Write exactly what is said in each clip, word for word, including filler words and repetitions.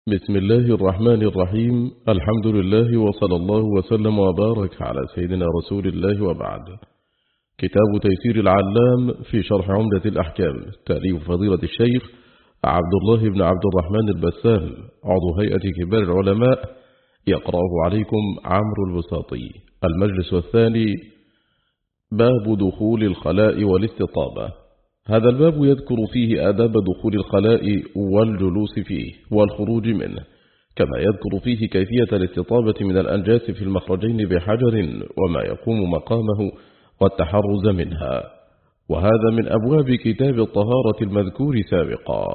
بسم الله الرحمن الرحيم. الحمد لله وصلى الله وسلم وبارك على سيدنا رسول الله وبعد. كتاب تيسير العلام في شرح عمدة الأحكام، تأليف فضيلة الشيخ عبد الله بن عبد الرحمن البسام، عضو هيئة كبار العلماء، يقرأه عليكم عمرو البساطي. المجلس الثاني، باب دخول الخلاء والاستطابة. هذا الباب يذكر فيه آداب دخول الخلاء والجلوس فيه والخروج منه، كما يذكر فيه كيفية الاستطابة من الأنجاس في المخرجين بحجر وما يقوم مقامه والتحرز منها، وهذا من أبواب كتاب الطهارة المذكور سابقا.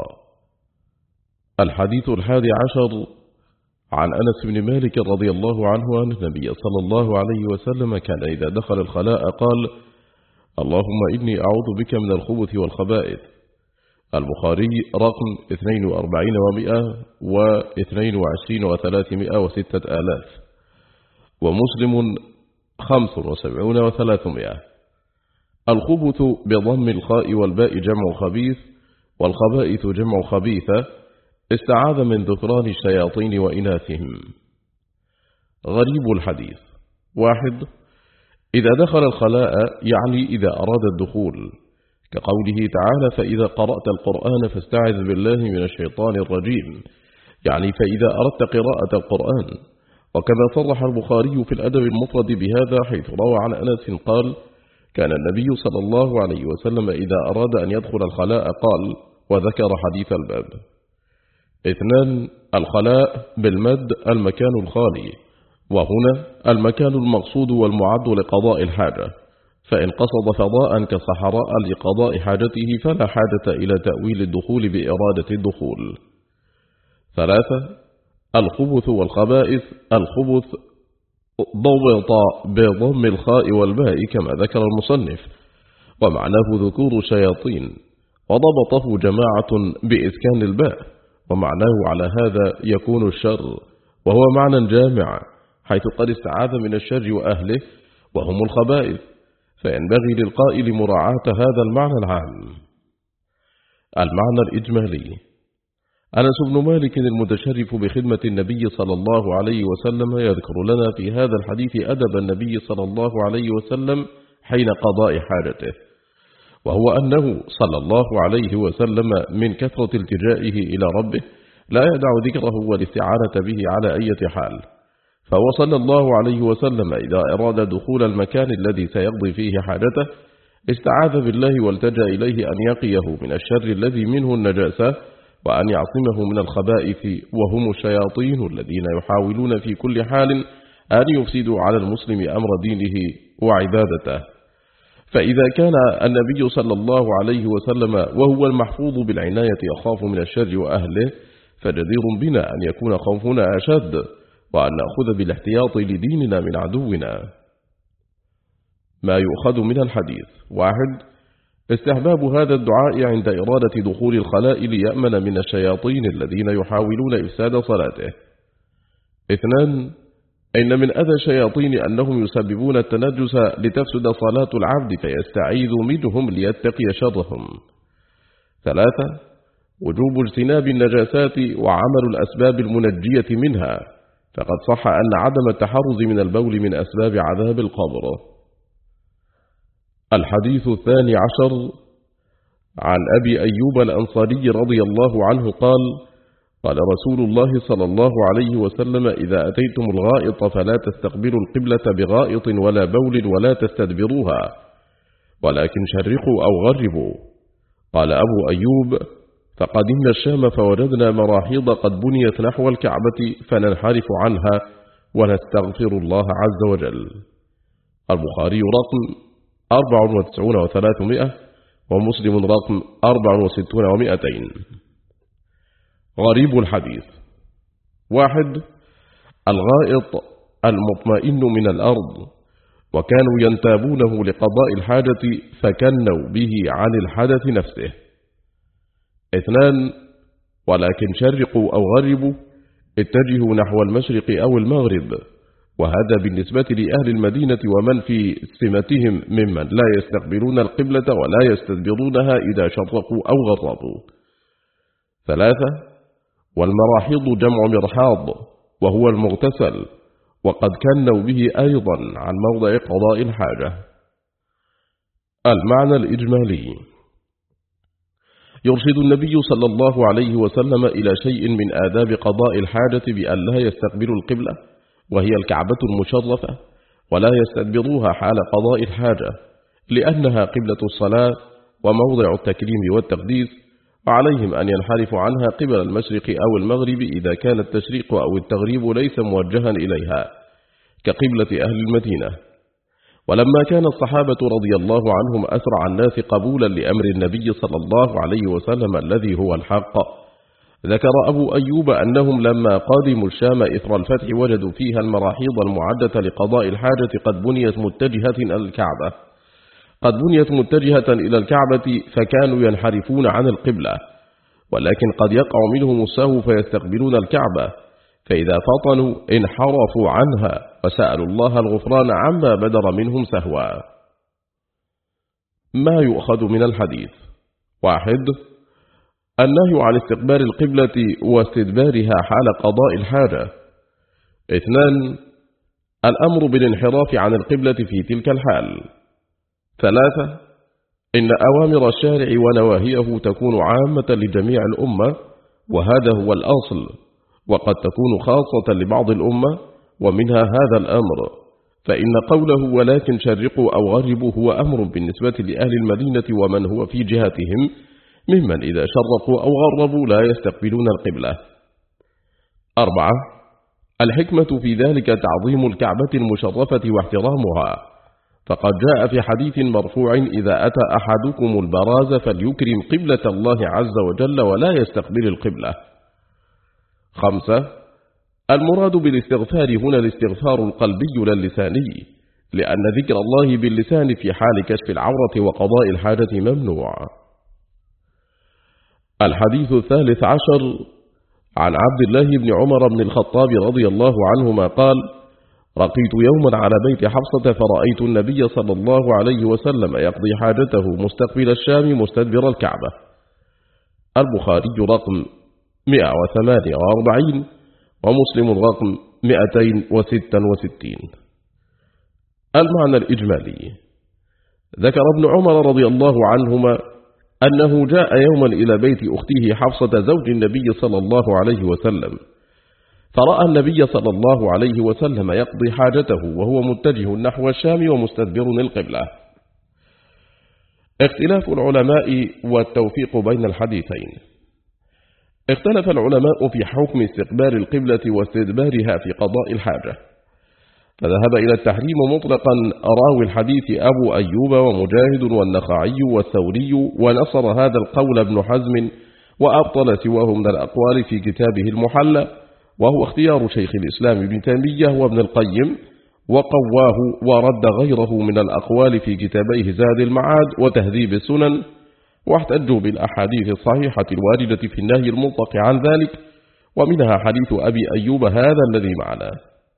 الحديث الحادي عشر عن أنس بن مالك رضي الله عنه أن النبي صلى الله عليه وسلم كان إذا دخل الخلاء قال: اللهم إني أعوذ بك من الخبث والخبائث. البخاري رقم اثنين وأربعين ومئة واثنين وعشرين وثلاثمائة وستة آلاف، ومسلم خمس وسبعون وثلاثمائة. الخبث بضم الخاء والباء جمع خبيث، والخبائث جمع خبيثة، استعاذ من ذكران الشياطين وإناثهم. غريب الحديث: واحد، إذا دخل الخلاء يعني إذا أراد الدخول، كقوله تعالى: فإذا قرأت القرآن فاستعذ بالله من الشيطان الرجيم، يعني فإذا أردت قراءة القرآن. وكذا صرح البخاري في الأدب المفرد بهذا، حيث روى عن أنس قال: كان النبي صلى الله عليه وسلم إذا أراد أن يدخل الخلاء قال، وذكر حديث الباب. اثنان، الخلاء بالمد المكان الخالي، وهنا المكان المقصود والمعد لقضاء الحاجة، فإن قصد فضاء كصحراء لقضاء حاجته فلا حاجة إلى تأويل الدخول بإرادة الدخول. ثلاثة، الخبث والخبائث. الخبث ضبط بضم الخاء والباء كما ذكر المصنف، ومعناه ذكور الشياطين، وضبطه جماعة بإسكان الباء، ومعناه على هذا يكون الشر، وهو معنى جامع، حيث قد استعاذ من الشر وأهله وهم الخبائث، فينبغي للقائل مراعاة هذا المعنى العام. المعنى الإجمالي: أنس بن مالك المتشرف بخدمة النبي صلى الله عليه وسلم يذكر لنا في هذا الحديث أدب النبي صلى الله عليه وسلم حين قضاء حاجته، وهو أنه صلى الله عليه وسلم من كثرة التجائه إلى ربه لا يدع ذكره والاستعانة به على أي حال، فهو صلى الله عليه وسلم إذا أراد دخول المكان الذي سيقضي فيه حاجته استعاذ بالله والتجأ إليه أن يقيه من الشر الذي منه النجاسة، وأن يعصمه من الخبائث وهم الشياطين الذين يحاولون في كل حال أن يفسدوا على المسلم أمر دينه وعبادته. فإذا كان النبي صلى الله عليه وسلم وهو المحفوظ بالعناية يخاف من الشر وأهله، فجدير بنا أن يكون خوفنا أشد، وأن نأخذ بالاحتياط لديننا من عدونا. ما يؤخذ من الحديث: واحد، استحباب هذا الدعاء عند إرادة دخول الخلاء ليأمن من الشياطين الذين يحاولون إفساد صلاته. اثنان، إن من أذى الشياطين أنهم يسببون التنجس لتفسد صلاة العبد فيستعيذ منهم ليتقي شرهم. ثلاثة، وجوب اجتناب النجاسات وعمل الأسباب المنجية منها، فقد صح أن عدم التحرز من البول من أسباب عذاب القبر. الحديث الثاني عشر عن أبي أيوب الأنصاري رضي الله عنه قال: قال رسول الله صلى الله عليه وسلم: إذا أتيتم الغائط فلا تستقبلوا القبلة بغائط ولا بول ولا تستدبروها، ولكن شرقوا أو غربوا. قال أبو أيوب: فقدمنا الشام فوجدنا مراحيض قد بنيت نحو الكعبة فننحرف عنها ونستغفر الله عز وجل. البخاري رقم أربع وتسعون وثلاثمائة، ومسلم رقم أربع وستون ومائتين. غريب الحديث: واحد، الغائط المطمئن من الأرض، وكانوا ينتابونه لقضاء الحاجة فكنوا به عن الحدث نفسه. اثنان، ولكن شرقوا أو غربوا، اتجهوا نحو المشرق أو المغرب، وهذا بالنسبة لأهل المدينة ومن في سمتهم ممن لا يستقبلون القبلة ولا يستدبرونها إذا شرقوا أو غربوا. ثلاثة، والمراحيض جمع مرحاض وهو المغتسل، وقد كنوا به أيضا عن موضع قضاء الحاجة. المعنى الإجمالي: يرشد النبي صلى الله عليه وسلم إلى شيء من آداب قضاء الحاجة بأن لا يستقبلوا القبلة وهي الكعبة المشرفة، ولا يستدبروها حال قضاء الحاجة، لأنها قبلة الصلاة وموضع التكريم والتقديس، وعليهم أن ينحرفوا عنها قبل المشرق أو المغرب إذا كان التشريق أو التغريب ليس موجها إليها كقبلة أهل المدينة. ولما كان الصحابة رضي الله عنهم أسرع الناس قبولا لأمر النبي صلى الله عليه وسلم الذي هو الحق، ذكر أبو أيوب أنهم لما قادموا الشام إثر الفتح وجدوا فيها المراحيض المعدة لقضاء الحاجة قد بنيت متجهة إلى الكعبة قد بنيت متجهة إلى الكعبة فكانوا ينحرفون عن القبلة، ولكن قد يقع منهم السهو فيستقبلون الكعبة، فإذا فطنوا انحرفوا عنها وسألوا الله الغفران عما بدر منهم سهوا. ما يؤخذ من الحديث: واحد، النهي عن استقبال القبلة واستدبارها حال قضاء الحاجة. اثنان، الأمر بالانحراف عن القبلة في تلك الحال. ثلاثة، إن أوامر الشارع ونواهيه تكون عامة لجميع الأمة، وهذا هو الأصل، وقد تكون خاصة لبعض الأمة، ومنها هذا الأمر، فإن قوله ولكن شرقوا أو غربوا هو أمر بالنسبة لأهل المدينة ومن هو في جهتهم، ممن إذا شرقوا أو غربوا لا يستقبلون القبلة. أربعة، الحكمة في ذلك تعظيم الكعبة المشرفة واحترامها، فقد جاء في حديث مرفوع: إذا أتى أحدكم البراز فليكرم قبلة الله عز وجل ولا يستقبل القبلة. خمسة، المراد بالاستغفار هنا الاستغفار القلبي لا اللساني، لأن ذكر الله باللسان في حال كشف العورة وقضاء الحاجة ممنوع. الحديث الثالث عشر عن عبد الله بن عمر بن الخطاب رضي الله عنهما قال: رقيت يوما على بيت حفصة فرأيت النبي صلى الله عليه وسلم يقضي حاجته مستقبل الشام مستدبر الكعبة. البخاري رقم مئة وثمانية وأربعين ومسلم رقم مئتين وستة وستين. المعنى الإجمالي: ذكر ابن عمر رضي الله عنهما أنه جاء يوما إلى بيت أخته حفصة زوج النبي صلى الله عليه وسلم، فرأى النبي صلى الله عليه وسلم يقضي حاجته وهو متجه نحو الشام ومستدبر القبلة. اختلاف العلماء والتوفيق بين الحديثين. اختلف العلماء في حكم استقبال القبلة واستدبارها في قضاء الحاجة، فذهب إلى التحريم مطلقا راوي الحديث أبو أيوب ومجاهد والنخعي والثوري، ونصر هذا القول ابن حزم، وأبطل سواه من الأقوال في كتابه المحلى، وهو اختيار شيخ الإسلام ابن تيمية وابن القيم، وقواه ورد غيره من الأقوال في كتابيه زاد المعاد وتهذيب السنن، واحتجوا بالأحاديث الصحيحة الواردة في النهي المطلق عن ذلك، ومنها حديث أبي أيوب هذا الذي معنا.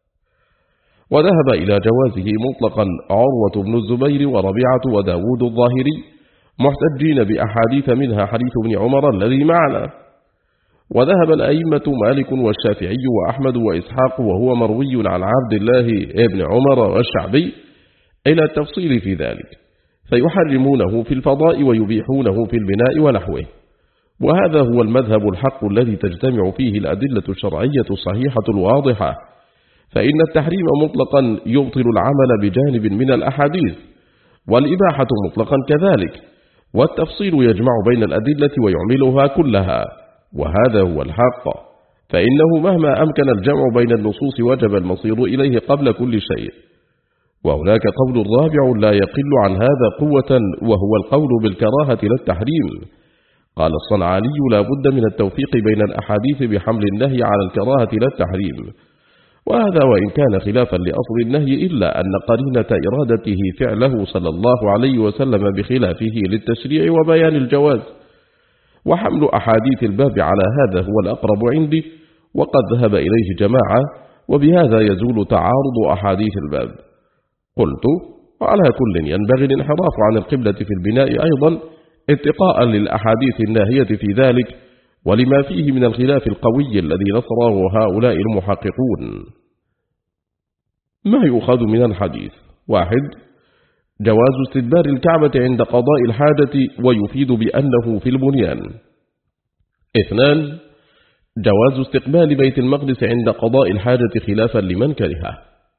وذهب إلى جوازه مطلقا عروة بن الزبير وربيعة وداود الظاهري، محتجين بأحاديث منها حديث ابن عمر الذي معنا. وذهب الأئمة مالك والشافعي وأحمد وإسحاق وهو مروي عن عبد الله ابن عمر والشعبي إلى التفصيل في ذلك، فيحرمونه في الفضاء ويبيحونه في البناء ونحوه. وهذا هو المذهب الحق الذي تجتمع فيه الأدلة الشرعية الصحيحة الواضحة، فإن التحريم مطلقا يبطل العمل بجانب من الأحاديث، والإباحة مطلقا كذلك، والتفصيل يجمع بين الأدلة ويعملها كلها، وهذا هو الحق، فإنه مهما أمكن الجمع بين النصوص وجب المصير إليه قبل كل شيء. وهناك قول رابع لا يقل عن هذا قوة، وهو القول بالكراهة لا التحريم. قال الصنعاني: لا بد من التوفيق بين الأحاديث بحمل النهي على الكراهة لا التحريم، وهذا وإن كان خلافا لأصل النهي، إلا أن قرينة إرادته فعله صلى الله عليه وسلم بخلافه للتشريع وبيان الجواز. وحمل أحاديث الباب على هذا هو الأقرب عندي، وقد ذهب إليه جماعة، وبهذا يزول تعارض أحاديث الباب. قلت: وعلى كل ينبغي الانحراف عن القبلة في البناء أيضا اتقاء للأحاديث الناهية في ذلك، ولما فيه من الخلاف القوي الذي نصره هؤلاء المحققون. ما يؤخذ من الحديث: واحد، جواز استدبار الكعبة عند قضاء الحاجة ويفيد بأنه في البنيان. اثنان، جواز استقبال بيت المقدس عند قضاء الحاجة خلافا لمن كرهه.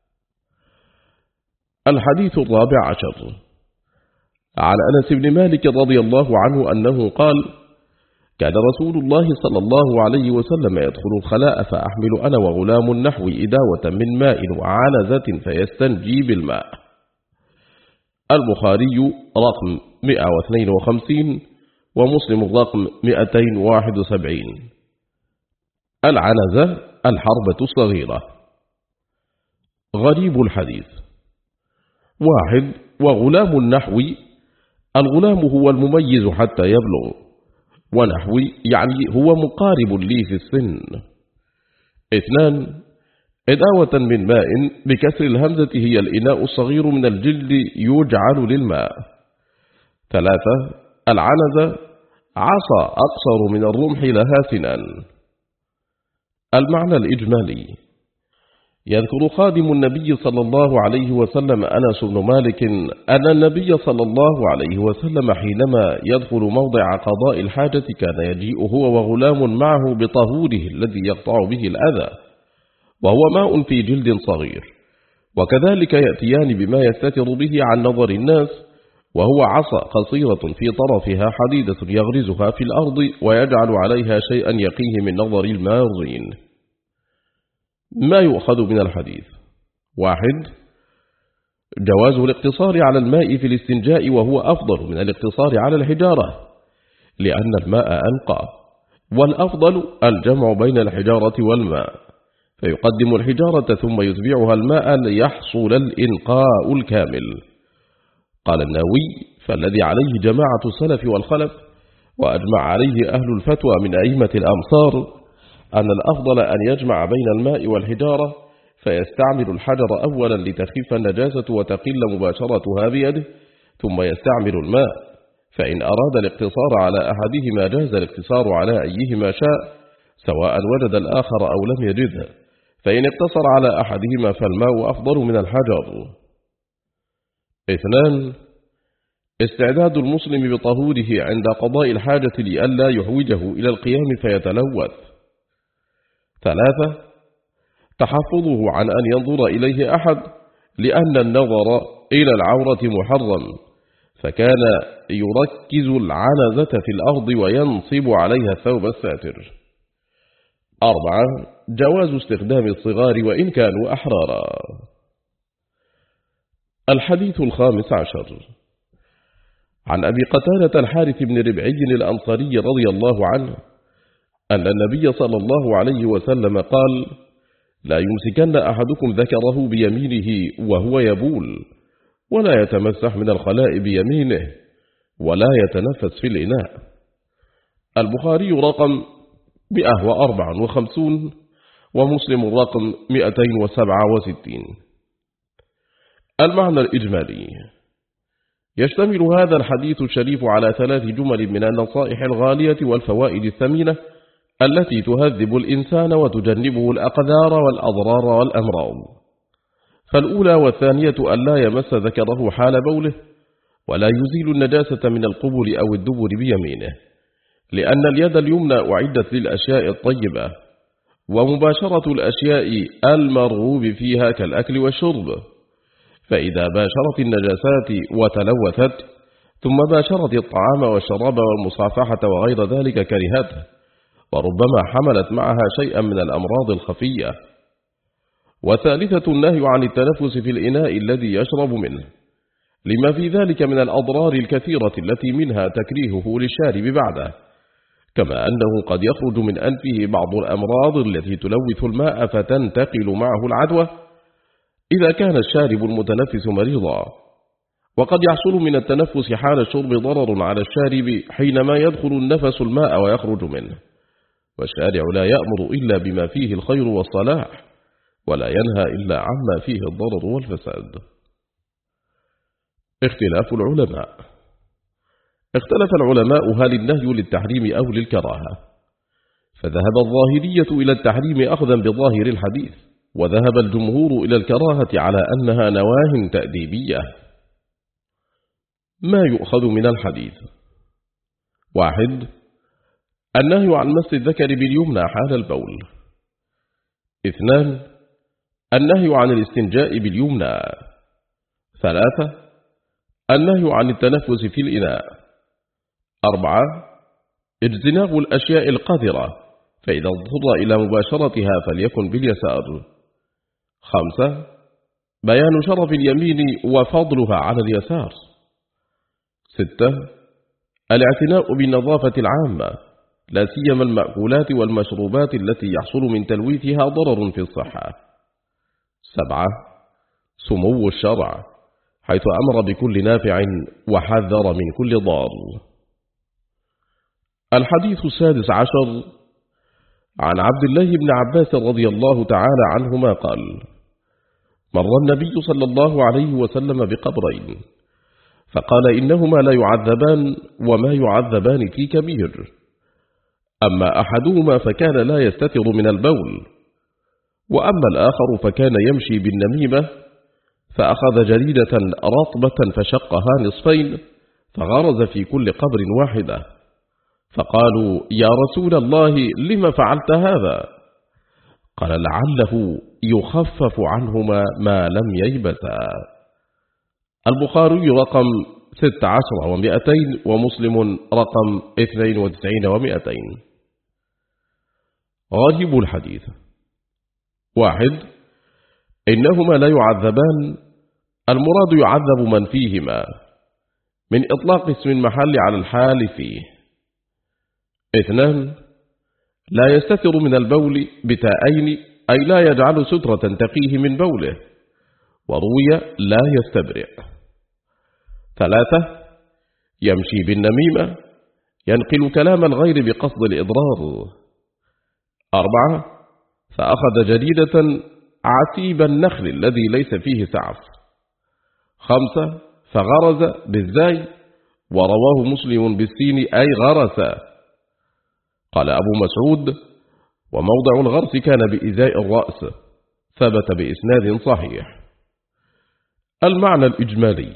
الحديث الرابع عشر، عن أنس بن مالك رضي الله عنه أنه قال: كان رسول الله صلى الله عليه وسلم يدخل الخلاء فأحمل أنا وغلام نحو إداوة من ماء وعنزة فيستنجي بالماء. البخاري رقم مئة واثنين وخمسين ومسلم رقم مئتين وواحد وسبعين. العنزة الحربة الصغيرة. غريب الحديث: واحد، وغلام النحو، الغلام هو المميز حتى يبلغ، ونحوي يعني هو مقارب لي في السن. اثنان، إداوة من ماء بكسر الهمزة هي الإناء الصغير من الجلد يجعل للماء. ثلاثة، العنزة عصا أقصر من الرمح لها سنان. المعنى الإجمالي: يذكر خادم النبي صلى الله عليه وسلم أنس بن مالك أن النبي صلى الله عليه وسلم حينما يدخل موضع قضاء الحاجة كان يجيء هو وغلام معه بطهوره الذي يقطع به الأذى، وهو ماء في جلد صغير، وكذلك يأتيان بما يستتر به عن نظر الناس، وهو عصا قصيرة في طرفها حديدة يغرزها في الأرض ويجعل عليها شيئا يقيه من نظر المارين. ما يؤخذ من الحديث: واحد، جواز الاقتصار على الماء في الاستنجاء وهو أفضل من الاقتصار على الحجارة، لأن الماء أنقى، والأفضل الجمع بين الحجارة والماء، فيقدم الحجارة ثم يتبعها الماء ليحصل الإنقاء الكامل. قال النووي: فالذي عليه جماعة السلف والخلف وأجمع عليه أهل الفتوى من أئمة الأمصار أن الأفضل أن يجمع بين الماء والحجارة، فيستعمل الحجر أولا لتخف النجاسة وتقل مباشرتها بيده، ثم يستعمل الماء، فإن أراد الاقتصار على أحدهما جاز الاقتصار على أيهما شاء سواء وجد الآخر أو لم يجده، فإن اقتصر على أحدهما فالماء أفضل من الحجر. اثنان، استعداد المسلم بطهوره عند قضاء الحاجة لئلا يحوجه إلى القيام فيتلوث. ثلاثة، تحفظه عن أن ينظر إليه أحد، لأن النظر إلى العورة محرم، فكان يركز العنزة في الأرض وينصب عليها الثوب الساتر. أربعة، جواز استخدام الصغار وإن كانوا أحرارا. الحديث الخامس عشر، عن أبي قتادة الحارث بن ربعي الأنصاري رضي الله عنه أن النبي صلى الله عليه وسلم قال: لا يمسكن أحدكم ذكره بيمينه وهو يبول، ولا يتمسح من الخلاء بيمينه، ولا يتنفس في الإناء. البخاري رقم مئة وأربعة وخمسين ومسلم رقم مئتين وسبعة وستين. المعنى الإجمالي: يشتمل هذا الحديث الشريف على ثلاث جمل من النصائح الغالية والفوائد الثمينة التي تهذب الإنسان وتجنبه الأقدار والأضرار والأمراض. فالأولى والثانية أن لا يمس ذكره حال بوله، ولا يزيل النجاسة من القبل أو الدبر بيمينه، لأن اليد اليمنى أعدت للأشياء الطيبة، ومباشرة الأشياء المرغوب فيها كالأكل والشرب، فإذا باشرت النجاسات وتلوثت ثم باشرت الطعام والشراب والمصافحة وغير ذلك كرهته، وربما حملت معها شيئا من الأمراض الخفية. وثالثة النهي عن التنفس في الإناء الذي يشرب منه، لما في ذلك من الأضرار الكثيرة التي منها تكريهه للشارب بعده، كما أنه قد يخرج من أنفه بعض الأمراض التي تلوث الماء فتنتقل معه العدوى إذا كان الشارب المتنفس مريضا. وقد يحصل من التنفس حال الشرب ضرر على الشارب حينما يدخل النفس الماء ويخرج منه، والشارع لا يأمر إلا بما فيه الخير والصلاح، ولا ينهى إلا عما فيه الضرر والفساد. اختلاف العلماء. اختلف العلماء هل النهي للتحريم أو للكراهة، فذهب الظاهرية إلى التحريم أخذا بظاهر الحديث، وذهب الجمهور إلى الكراهة على أنها نواه تأديبية. ما يؤخذ من الحديث: واحد، النهي عن مس الذكر باليمنى حال البول. اثنان، النهي عن الاستنجاء باليمنى. ثلاثة، النهي عن التنفس في الإناء. أربعة، اجتناب الأشياء القذرة، فإذا اضطر إلى مباشرتها فليكن باليسار. خمسة، بيان شرف اليمين وفضلها على اليسار. ستة، الاعتناء بالنظافة العامة، لا سيما المأكولات والمشروبات التي يحصل من تلويثها ضرر في الصحة. سبعة، سمو الشرع، حيث أمر بكل نافع وحذر من كل ضار. الحديث السادس عشر عن عبد الله بن عباس رضي الله تعالى عنهما قال: مر النبي صلى الله عليه وسلم بقبرين، فقال: إنهما لا يعذبان وما يعذبان في كبير، أما أحدهما فكان لا يستتر من البول، وأما الآخر فكان يمشي بالنميمة، فأخذ جريدة رطبة فشقها نصفين فغرز في كل قبر واحدة، فقالوا: يا رسول الله لم فعلت هذا؟ قال: لعله يخفف عنهما ما لم ييبسا. البخاري رقم ست عشر ومئتين، ومسلم رقم اثنين وتسعين ومئتين. غريب الحديث: واحد، إنهما لا يعذبان، المراد يعذب من فيهما، من إطلاق اسم المحل على الحال فيه. اثنان، لا يستتر من البول بتاءين، أي لا يجعل سترة تقيه من بوله، وروي لا يستبرئ. ثلاثة، يمشي بالنميمة، ينقل كلام الغير بقصد الإضرار. أربعة، فأخذ جريدة عتيب النخل الذي ليس فيه سعف. خمسة، فغرز بالزاي، ورواه مسلم بالسين أي غرس. قال أبو مسعود: وموضع الغرس كان بإزاء الرأس، ثبت بإسناد صحيح. المعنى الإجمالي: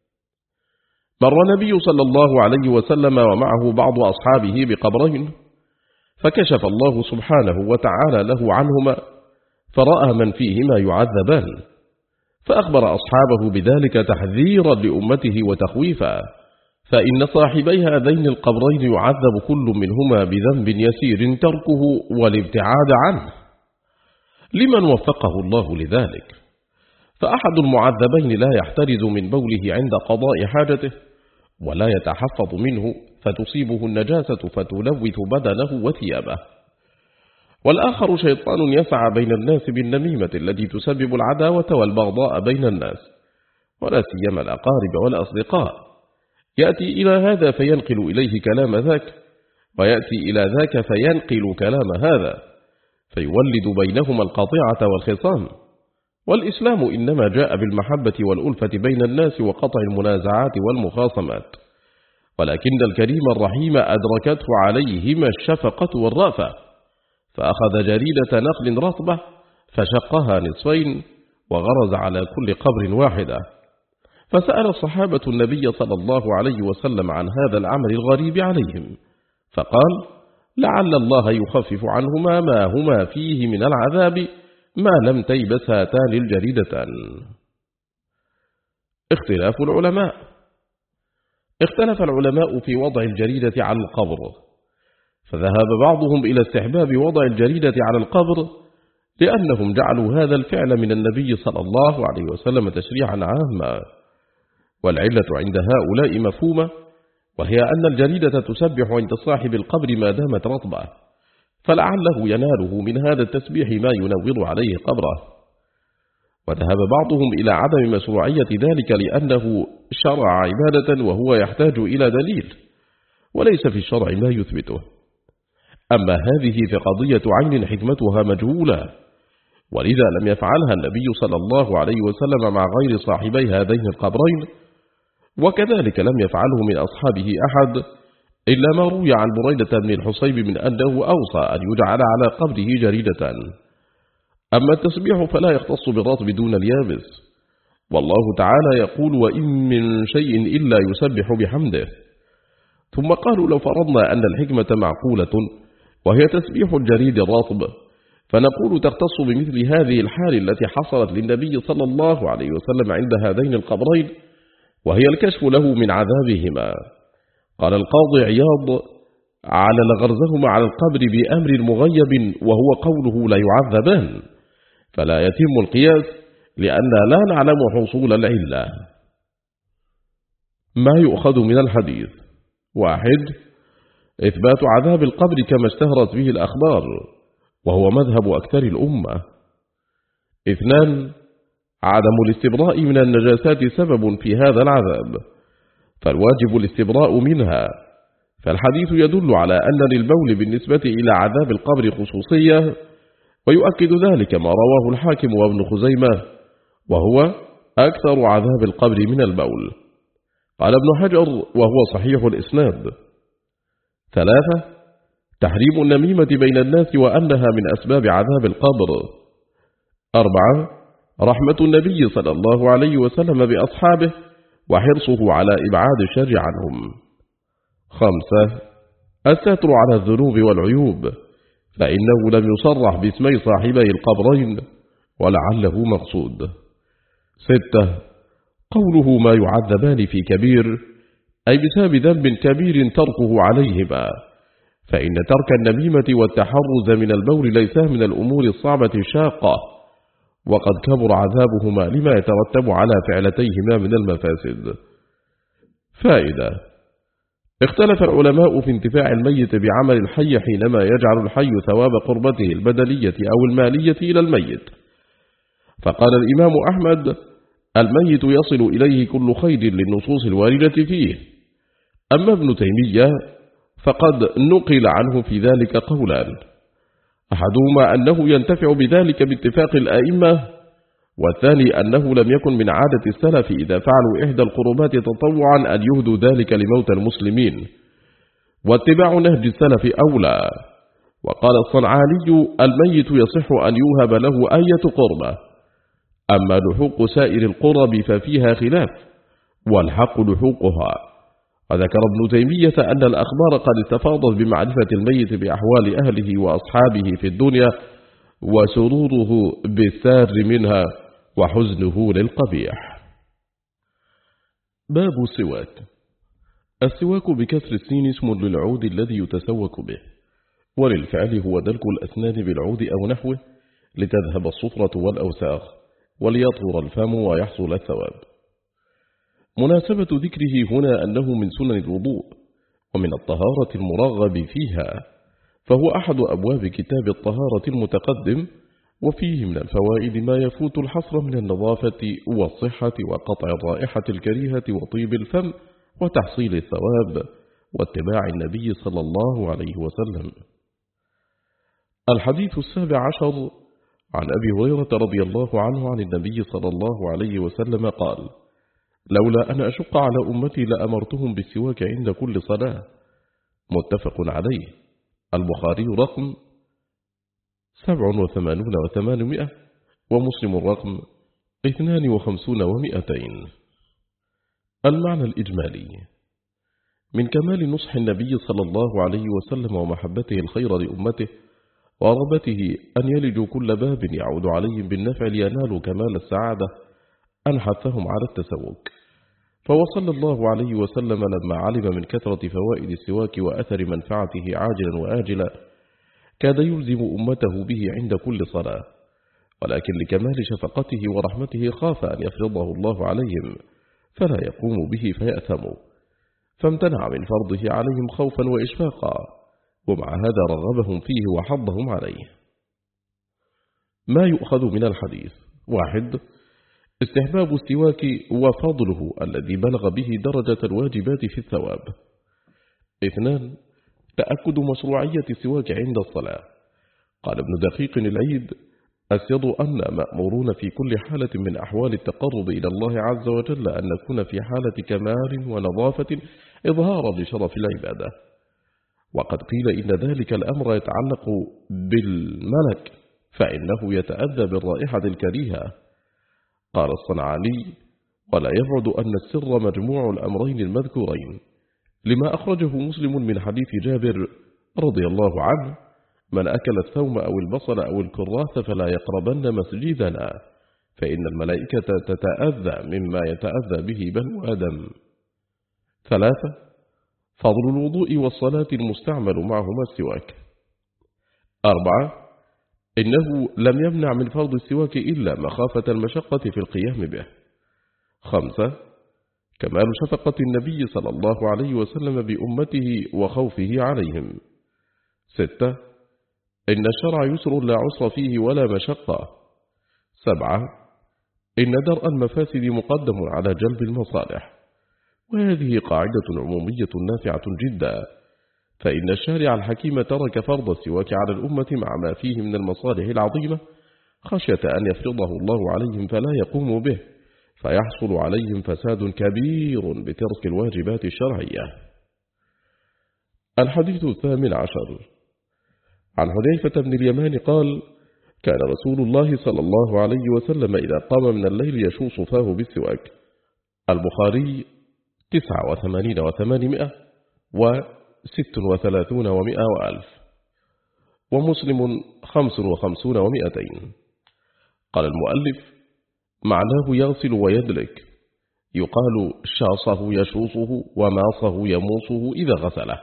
مر النبي صلى الله عليه وسلم ومعه بعض أصحابه بقبرين، فكشف الله سبحانه وتعالى له عنهما، فرأى من فيهما يعذبان، فأخبر أصحابه بذلك تحذيرا لأمته وتخويفا، فإن صاحبي هذين القبرين يعذب كل منهما بذنب يسير تركه والابتعاد عنه، لمن وفقه الله لذلك. فأحد المعذبين لا يحترز من بوله عند قضاء حاجته، ولا يتحفظ منه فتصيبه النجاسة فتلوث بدنه وثيابه، والآخر شيطان يسعى بين الناس بالنميمة التي تسبب العداوة والبغضاء بين الناس، ولا سيما الأقارب والأصدقاء، يأتي إلى هذا فينقل إليه كلام ذاك، ويأتي إلى ذاك فينقل كلام هذا، فيولد بينهما القطيعة والخصام. والإسلام إنما جاء بالمحبة والألفة بين الناس وقطع المنازعات والمخاصمات، ولكن الكريم الرحيم أدركته عليهما الشفقة والرأفة، فأخذ جريدة نخل رطبة فشقها نصفين وغرز على كل قبر واحدة. فسأل الصحابة النبي صلى الله عليه وسلم عن هذا العمل الغريب عليهم، فقال: لعل الله يخفف عنهما ما هما فيه من العذاب ما لم تيبس هاتان الجريدتان. اختلاف العلماء: اختلف العلماء في وضع الجريدة على القبر، فذهب بعضهم إلى استحباب وضع الجريدة على القبر، لأنهم جعلوا هذا الفعل من النبي صلى الله عليه وسلم تشريعا عاما، والعلة عند هؤلاء مفهومة، وهي أن الجريدة تسبح عند صاحب القبر ما دامت رطبة، فلعله يناله من هذا التسبيح ما ينور عليه قبره. وذهب بعضهم إلى عدم مشروعية ذلك لأنه شرع عبادة وهو يحتاج إلى دليل، وليس في الشرع ما يثبته. أما هذه فقضية عين حكمتها مجهولة، ولذا لم يفعلها النبي صلى الله عليه وسلم مع غير صاحبي هذين القبرين، وكذلك لم يفعله من أصحابه أحد إلا ما روي عن بريدة بن الحصيب من أنه أوصى أن يجعل على قبره جريدة. أما التسبيح فلا يختص بالرطب دون اليابس، والله تعالى يقول: وإن من شيء إلا يسبح بحمده. ثم قالوا: لو فرضنا أن الحكمة معقولة وهي تسبيح الجريد الرطب، فنقول تختص بمثل هذه الحال التي حصلت للنبي صلى الله عليه وسلم عند هذين القبرين، وهي الكشف له من عذابهما. قال القاضي عياض: علل غرزهما على القبر بأمر مغيب وهو قوله لا يعذبان، فلا يتم القياس لأن لا نعلم حصول العلة. ما يؤخذ من الحديث: واحد، إثبات عذاب القبر كما اشتهرت به الأخبار، وهو مذهب أكثر الأمة. اثنان، عدم الاستبراء من النجاسات سبب في هذا العذاب، فالواجب الاستبراء منها، فالحديث يدل على أن للبول بالنسبة إلى عذاب القبر خصوصية، ويؤكد ذلك ما رواه الحاكم وابن خزيمة، وهو أكثر عذاب القبر من البول. قال ابن حجر: وهو صحيح الإسناد. ثلاثة، تحريم النميمة بين الناس وأنها من أسباب عذاب القبر. أربعة، رحمة النبي صلى الله عليه وسلم بأصحابه وحرصه على إبعاد الشر عنهم. خمسة، الستر على الذنوب والعيوب، فإنه لم يصرح باسمي صاحبي القبرين ولعله مقصود. ستة، قوله ما يعذبان في كبير، أي بسبب ذنب كبير تركه عليهما، فإن ترك النميمة والتحرز من البول ليس من الأمور الصعبة الشاقة، وقد كبر عذابهما لما يترتب على فعلتيهما من المفاسد. فائدة: اختلف العلماء في انتفاع الميت بعمل الحي حينما يجعل الحي ثواب قربته البدنية أو المالية إلى الميت. فقال الإمام أحمد: الميت يصل إليه كل خير للنصوص الواردة فيه. أما ابن تيمية فقد نقل عنه في ذلك قولان: أحدهما أنه ينتفع بذلك باتفاق الأئمة، والثاني أنه لم يكن من عادة السلف إذا فعلوا إحدى القربات تطوعا أن يهدوا ذلك لموتى المسلمين، واتباع نهج السلف أولى. وقال الصنعاني: الميت يصح أن يوهب له أية قربة، أما لحوق سائر القرب ففيها خلاف، والحق لحوقها. وذكر ابن تيمية أن الأخبار قد استفاضت بمعرفة الميت بأحوال أهله وأصحابه في الدنيا، وسروره بالسار منها وحزنه للقبيح. باب السواك. السواك بكسر السين اسم للعود الذي يتسوك به، وللفعل هو دلك الأسنان بالعود أو نحوه لتذهب الصفرة والأوساخ وليطهر الفم ويحصل الثواب. مناسبة ذكره هنا أنه من سنن الوضوء ومن الطهارة المرغب فيها، فهو أحد أبواب كتاب الطهارة المتقدم، وفيه من الفوائد ما يفوت الحصر من النظافة والصحة وقطع الرائحة الكريهة وطيب الفم وتحصيل الثواب واتباع النبي صلى الله عليه وسلم. الحديث السابع عشر عن أبي هريرة رضي الله عنه عن النبي صلى الله عليه وسلم قال: لولا أن أشق على أمتي لأمرتهم بالسواك عند كل صلاة. متفق عليه. البخاري رقم سبع وثمانون وثمانمائة، ومسلم رقم اثنان وخمسون ومئتين. المعنى الإجمالي: من كمال نصح النبي صلى الله عليه وسلم ومحبته الخير لأمته ورغبته أن يلجوا كل باب يعود عليهم بالنفع لينالوا كمال السعادة أن حثهم على التسوك. فوصل الله عليه وسلم لما علم من كثرة فوائد السواك وأثر منفعته عاجلا وآجلا كاد يلزم أمته به عند كل صلاة، ولكن لكمال شفقته ورحمته خاف أن يفرضه الله عليهم فلا يقوم به فيأثموا، فامتنع من فرضه عليهم خوفا وإشفاقا، ومع هذا رغبهم فيه وحضهم عليه. ما يؤخذ من الحديث: واحد، استحباب السواك وفضله الذي بلغ به درجة الواجبات في الثواب. اثنان، تأكد مشروعية السواك عند الصلاة. قال ابن دقيق العيد: أسيض أن مأمورون في كل حالة من أحوال التقرب إلى الله عز وجل أن نكون في حالة كمال ونظافة إظهارا لشرف العبادة، وقد قيل إن ذلك الأمر يتعلق بالملك فإنه يتأذى بالرائحة الكريهة. قال الصنعاني: ولا يبعد أن السر مجموع الأمرين المذكورين، لما أخرجه مسلم من حديث جابر رضي الله عنه: من أكل الثوم أو البصل أو الكراث فلا يقربن مسجدنا، فإن الملائكة تتأذى مما يتأذى به بنو آدم. ثلاثة: فضل الوضوء والصلاة المستعمل معهما السواك. أربعة: إنه لم يمنع من فرض السواك إلا مخافة المشقة في القيام به. خمسة: كمال شفقة النبي صلى الله عليه وسلم بأمته وخوفه عليهم. ستة: إن الشرع يسر لا عسر فيه ولا مشقة. سبعة: إن درء المفاسد مقدم على جلب المصالح، وهذه قاعدة عمومية نافعة جدا، فإن الشارع الحكيم ترك فرض السواك على الأمة مع ما فيه من المصالح العظيمة خشية أن يفرضه الله عليهم فلا يقوموا به، فيحصل عليهم فساد كبير بترك الواجبات الشرعية. الحديث الثامن عشر عن حذيفة بن اليمان قال: كان رسول الله صلى الله عليه وسلم إذا قام من الليل يشوص فاه بالسواك. البخاري تسعة وثمانين وثمانمائة وست وثلاثون ومائة وألف، ومسلم خمس وخمسون ومائتين. قال المؤلف: معناه يغسل ويدلك، يقال شاصه يشوصه وماصه يموصه إذا غسله.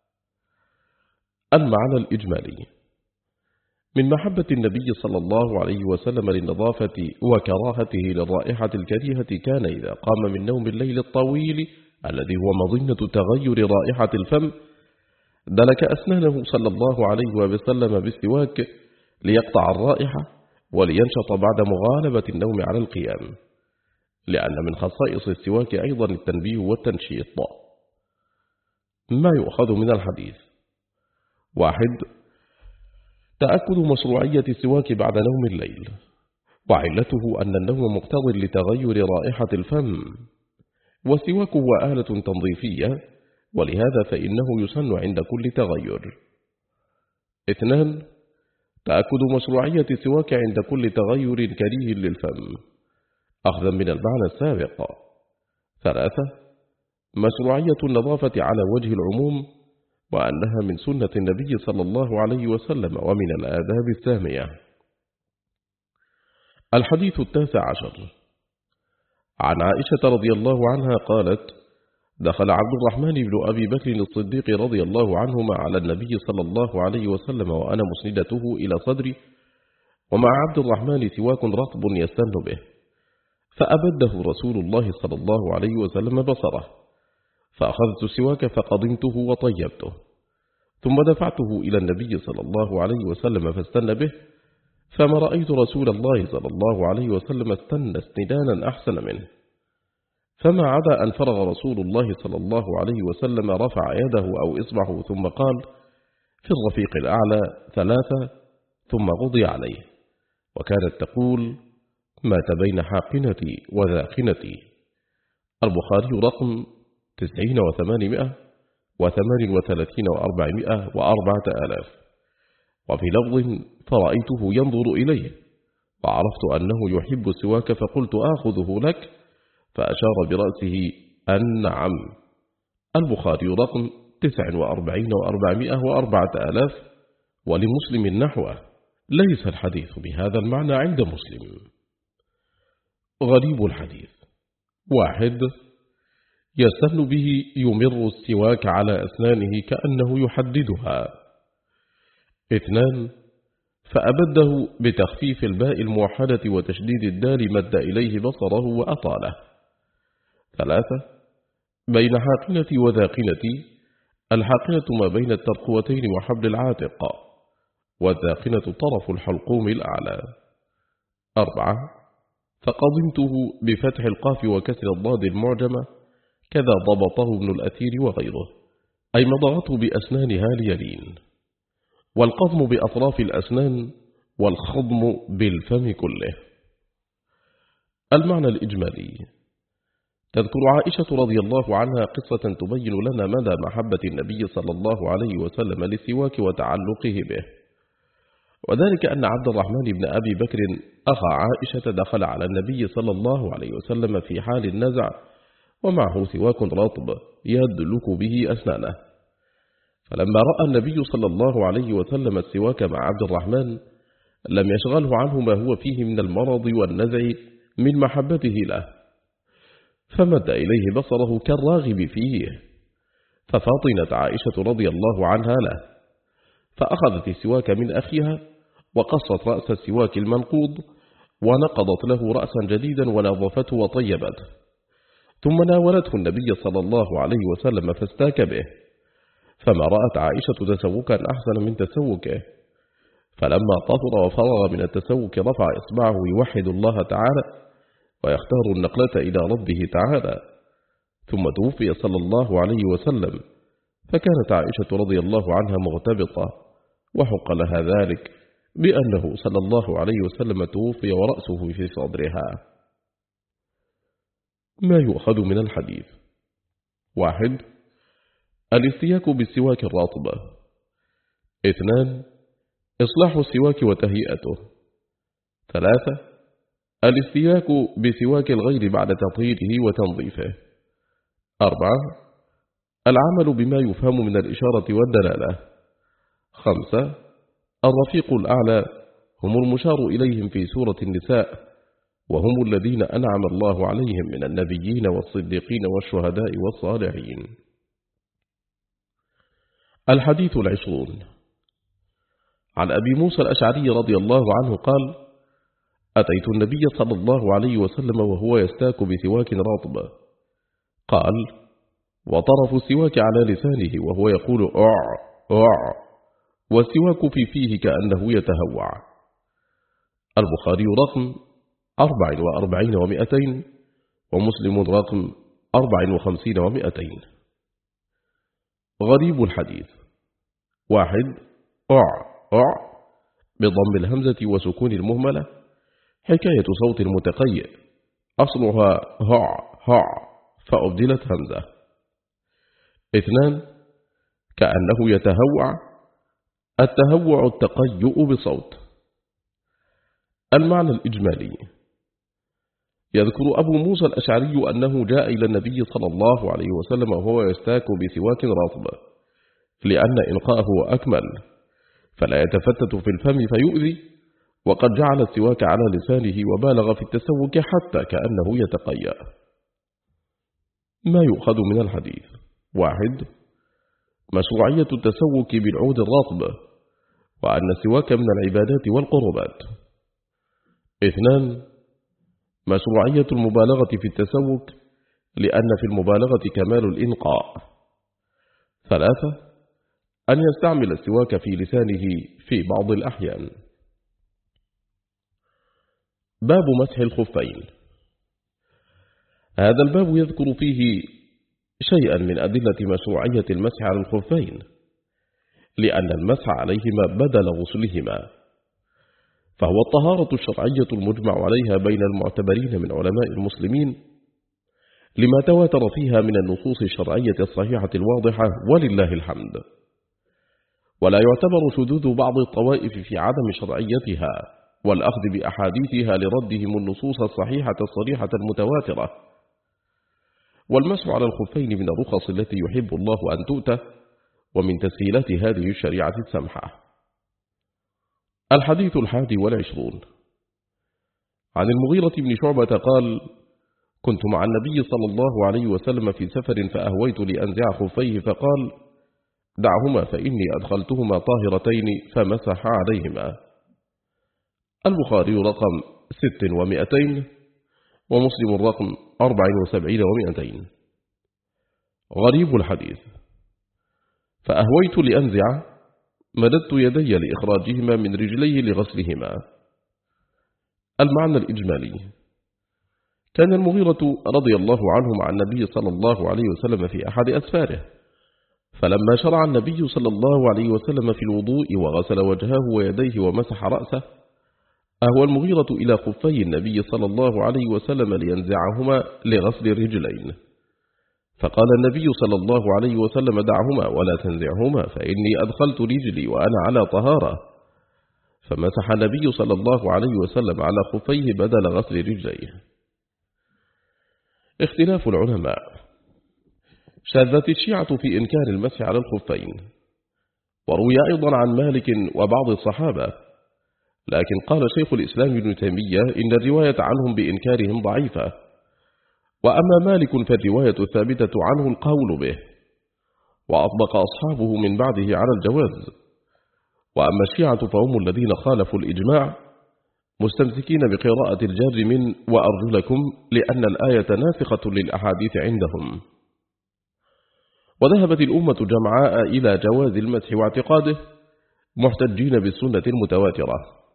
المعنى الإجمالي: من محبة النبي صلى الله عليه وسلم للنظافة وكراهته للرائحة الكريهة كان إذا قام من نوم الليل الطويل الذي هو مظنة تغير رائحة الفم دلك أسنانه صلى الله عليه وسلم بالسواك ليقطع الرائحة ولينشط بعد مغالبة النوم على القيام، لأن من خصائص السواك أيضا التنبيه والتنشيط. ما يؤخذ من الحديث: واحد: تأكد مشروعية السواك بعد نوم الليل، وعلته أن النوم مقتض لتغير رائحة الفم، والسواك هو آلة تنظيفية، ولهذا فإنه يسن عند كل تغير. اثنان: تأكد مشروعية السواك عند كل تغير كريه للفم، أخذا من المعنى السابق. ثلاثة: مشروعية النظافة على وجه العموم، وأنها من سنة النبي صلى الله عليه وسلم ومن الآداب السامية. الحديث التاسع عشر عن عائشة رضي الله عنها قالت: دخل عبد الرحمن بن أبي بكر الصديق رضي الله عنهما على النبي صلى الله عليه وسلم وأنا مسندته إلى صدري، ومع عبد الرحمن سواك رطب يستن به، فأبده رسول الله صلى الله عليه وسلم بصره، فأخذت السواك فقضمته وطيبته، ثم دفعته إلى النبي صلى الله عليه وسلم فاستن به، فما رأيت رسول الله صلى الله عليه وسلم استن استنانا أحسن منه. فما عدا أن فرغ رسول الله صلى الله عليه وسلم رفع يده أو إصبعه ثم قال: في الرفيق الأعلى ثلاثة، ثم قضي عليه، وكانت تقول: مات بين حاقنتي وذاقنتي. البخاري رقم تسعين وثمانمائة وثمان وثلاثين وأربعمائة وأربعة آلاف. وفي لفظ: فرأيته ينظر إليه، وعرفت أنه يحب السواك فقلت: آخذه لك، فأشار برأسه أن نعم. البخاري رقم تسع وأربعين وأربعمائة وأربعة آلاف، ولمسلم نحوه. ليس الحديث بهذا المعنى عند مسلم. غريب الحديث: واحد: يستن به يمر السواك على أسنانه كأنه يحددها. اثنان: فأبده بتخفيف الباء الموحدة وتشديد الدال مد إليه بصره وأطاله. ثلاثة: بين حاقنتي وذاقنتي، الحاقنة ما بين الترقوتين وحبل العاتق، والذاقنة طرف الحلقوم الأعلى. أربعة: فقضمته بفتح القاف وكسر الضاد المعجمة، كذا ضبطه ابن الأثير وغيره، أي مضغته بأسنانها ليلين، والقضم بأطراف الأسنان، والخضم بالفم كله. المعنى الإجمالي: تذكر عائشة رضي الله عنها قصة تبين لنا مدى محبة النبي صلى الله عليه وسلم للسواك وتعلقه به، وذلك أن عبد الرحمن بن أبي بكر أخا عائشة دخل على النبي صلى الله عليه وسلم في حال النزع ومعه سواك رطب يدلك به أسنانه، فلما رأى النبي صلى الله عليه وسلم السواك مع عبد الرحمن لم يشغله عنه ما هو فيه من المرض والنزع من محبته له، فمد إليه بصره كالراغب فيه، ففاطنت عائشة رضي الله عنها له، فأخذت السواك من أخيها وقصت رأس السواك المنقوض ونقضت له رأسا جديدا ونظفته وطيبته، ثم ناولته النبي صلى الله عليه وسلم فاستاك به، فما رأت عائشة تسوكا أحسن من تسوكه، فلما طهر وفرغ من التسوك رفع إصبعه يوحد الله تعالى ويختار النقلة إلى ربه تعالى، ثم توفي صلى الله عليه وسلم، فكانت عائشة رضي الله عنها مغتبطة، وحق لها ذلك بأنه صلى الله عليه وسلم توفي ورأسه في صدرها. ما يؤخذ من الحديث: واحد، الاستياك بالسواك الرطب. اثنان، إصلاح السواك وتهيئته. ثلاثة، الاستياك بسواك الغير بعد تطهيره وتنظيفه. أربعة، العمل بما يفهم من الإشارة والدلالة. خمسة، الرفيق الأعلى هم المشار إليهم في سورة النساء، وهم الذين أنعم الله عليهم من النبيين والصديقين والشهداء والصالحين. الحديث العشرون. عن أبي موسى الأشعري رضي الله عنه قال: أتيت النبي صلى الله عليه وسلم وهو يستاك بسواك رطب، قال: وطرف السواك على لسانه وهو يقول أع أع، والسواك في فيه كأنه يتهوع. البخاري رقم أربع وأربعين ومئتين، ومسلم رقم أربع وخمسين ومئتين. غريب الحديث: واحد، أع أع بضم الهمزة وسكون المهملة، حكاية صوت المتقيء، أصلها هع هع فأبدلت همزة. اثنان، كأنه يتهوع، التهوع التقيؤ بصوت. المعنى الإجمالي: يذكر أبو موسى الأشعري أنه جاء إلى النبي صلى الله عليه وسلم وهو يستاك بسواك رطب، لأن إلقاءه أكمل فلا يتفتت في الفم فيؤذي، وقد جعل السواك على لسانه وبالغ في التسوك حتى كأنه يتقيأ. ما يؤخذ من الحديث: واحد، مشروعية التسوك بالعود الرطب، وأن السواك من العبادات والقربات. اثنان، مشروعية المبالغة في التسوك، لأن في المبالغة كمال الإنقاء. ثلاثة، أن يستعمل السواك في لسانه في بعض الأحيان. باب مسح الخفين. هذا الباب يذكر فيه شيئا من أدلة مشروعية المسح على الخفين، لأن المسح عليهما بدل غسلهما، فهو الطهارة الشرعية المجمع عليها بين المعتبرين من علماء المسلمين، لما تواتر فيها من النصوص الشرعية الصحيحة الواضحة ولله الحمد، ولا يعتبر شذوذ بعض الطوائف في عدم شرعيتها والأخذ بأحاديثها لردهم النصوص الصحيحة الصريحة المتواترة. والمسح على الخفين من الرخص التي يحب الله أن تؤتى، ومن تسهيلات هذه الشريعة السمحة. الحديث الحادي والعشرون. عن المغيرة بن شعبة قال: كنت مع النبي صلى الله عليه وسلم في سفر فأهويت لأنزع خفيه فقال: دعهما فإني أدخلتهما طاهرتين، فمسح عليهما. البخاري رقم ست ومئتين، ومسلم رقم أربع وسبعين ومئتين. غريب الحديث: فأهويت لأنزع، مددت يدي لإخراجهما من رجليه لغسلهما. المعنى الإجمالي: كان المغيرة رضي الله عنه مع النبي صلى الله عليه وسلم في أحد أسفاره، فلما شرع النبي صلى الله عليه وسلم في الوضوء وغسل وجهه ويديه ومسح رأسه، أهوى المغيرة إلى خفي النبي صلى الله عليه وسلم لينزعهما لغسل الرجلين، فقال النبي صلى الله عليه وسلم دعهما ولا تنزعهما فإني أدخلت رجلي وأنا على طهارة، فمسح النبي صلى الله عليه وسلم على خفيه بدل غسل رجليه. اختلاف العلماء. شاذت الشيعة في إنكار المسح على الخفين، وروي أيضا عن مالك وبعض الصحابة، لكن قال شيخ الإسلام ابن تيمية إن الرواية عنهم بإنكارهم ضعيفة، وأما مالك فالرواية الثابتة عنه القول به، وأطبق أصحابه من بعده على الجواز. وأما الشيعة فهم الذين خالفوا الإجماع مستمسكين بقراءة الجار من وأرجلكم لأن الآية ناسخة للأحاديث عندهم. وذهبت الأمة جمعاء إلى جواز المسح واعتقاده محتجين بالسنة المتواترة.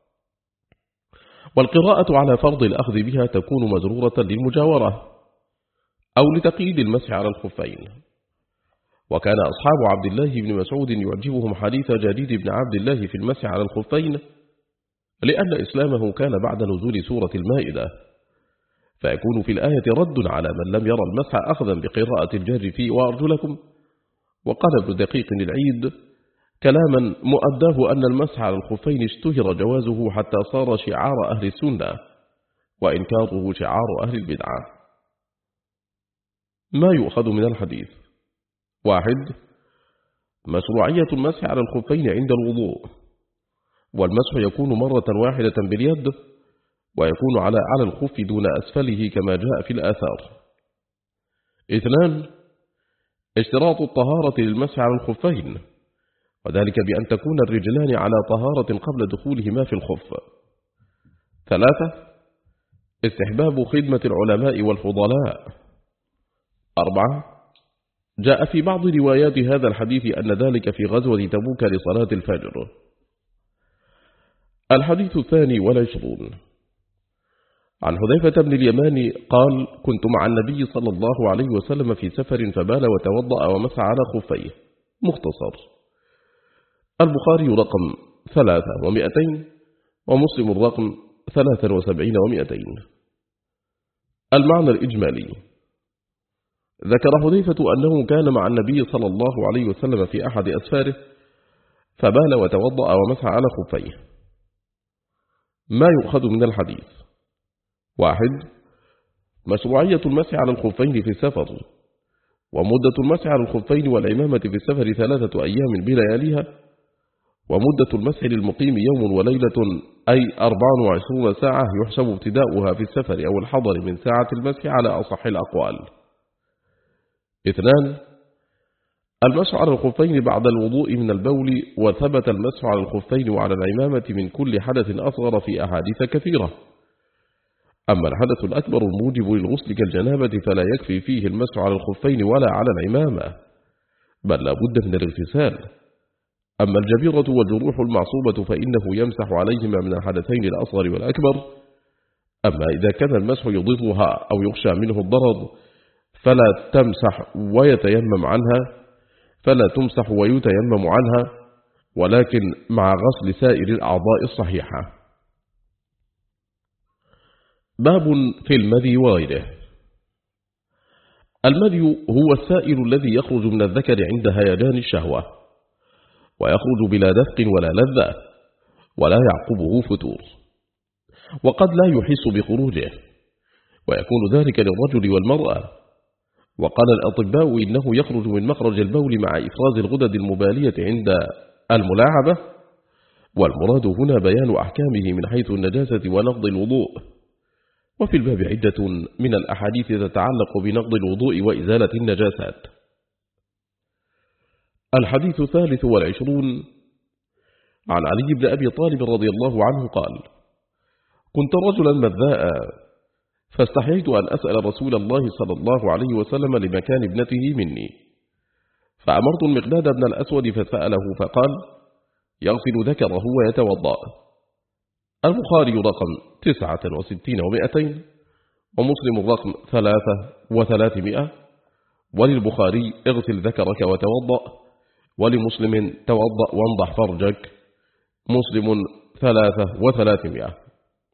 والقراءة على فرض الأخذ بها تكون مزرورة للمجاورة أو لتقييد المسح على الخفين. وكان أصحاب عبد الله بن مسعود يعجبهم حديث جديد بن عبد الله في المسح على الخفين، لأن إسلامه كان بعد نزول سورة المائدة، فيكون في الآية رد على من لم يرى المسح أخذا بقراءة الجار في وأرجلكم. وقال ابن دقيق العيد كلاما مؤداه أن المسح على الخفين اشتهر جوازه حتى صار شعار أهل السنة، وإنكاره شعار أهل البدعة. ما يؤخذ من الحديث: واحد، مشروعية المسح على الخفين عند الوضوء، والمسح يكون مرة واحدة باليد، ويكون على على الخف دون أسفله كما جاء في الآثار. اثنان، اشتراط الطهارة للمسح على الخفين، وذلك بأن تكون الرجلان على طهارة قبل دخولهما في الخف. ثلاثة، استحباب خدمة العلماء والفضلاء. أربعة، جاء في بعض روايات هذا الحديث أن ذلك في غزوة تبوك لصلاة الفجر. الحديث الثاني والعشرون عن حذيفة بن اليمان قال: كنت مع النبي صلى الله عليه وسلم في سفر فبال وتوضأ ومسح على خفيه. مختصر. البخاري رقم ثلاثة ومئتين ومسلم رقم ثلاثة وسبعين ومئتين. المعنى الإجمالي: ذكر حذيفة أنه كان مع النبي صلى الله عليه وسلم في أحد أسفاره فبال وتوضأ ومسح على خفيه. ما يؤخذ من الحديث: واحد، مشروعية المسح على الخفين في السفر، ومدة المسح على الخفين والعمامة في السفر ثلاثة أيام بلياليها، ومدة المسح للمقيم يوم وليلة أي أربع وعشرون ساعة يحسب ابتداؤها في السفر أو الحضر من ساعة المسح على أصح الأقوال. اثنان، المسح على الخفين بعد الوضوء من البول، وثبت المسح على الخفين وعلى العمامة من كل حدث أصغر في أحاديث كثيرة. أما الحدث الأكبر الموجب للغسل كالجنابة فلا يكفي فيه المسح على الخفين ولا على العمامة، بل لا بد من الاغتسال. أما الجبيرة والجروح المعصوبة فإنه يمسح عليهما من الحدثين الأصغر والأكبر. أما إذا كان المسح يضرها أو يخشى منه الضرر فلا تمسح ويتيمم عنها فلا تمسح ويتيمم عنها، ولكن مع غسل سائر الأعضاء الصحيحة. باب في المذي وغيره. المذي هو السائل الذي يخرج من الذكر عند هيجان الشهوة، ويخرج بلا دفق ولا لذة، ولا يعقبه فتور، وقد لا يحس بخروجه، ويكون ذلك للرجل والمرأة. وقال الأطباء إنه يخرج من مخرج البول مع إفراز الغدد المبالية عند الملاعبة، والمراد هنا بيان أحكامه من حيث النجاسة ونقض الوضوء. وفي الباب عدة من الأحاديث تتعلق بنقض الوضوء وإزالة النجاسات. الحديث الثالث والعشرون عن علي بن أبي طالب رضي الله عنه قال: كنت رجلا مذاء، فاستحييت أن أسأل رسول الله صلى الله عليه وسلم لمكان ابنته مني، فأمرت المقداد بن الأسود فسأله فقال: يغسل ذكره ويتوضأ. البخاري رقم تسعة وستين ومئتين ومسلم رقم ثلاثة وثلاثمائة. وللبخاري: اغسل ذكرك وتوضأ. ولمسلم: توضأ وانضح فرجك. مسلم ثلاثة وثلاثمائة.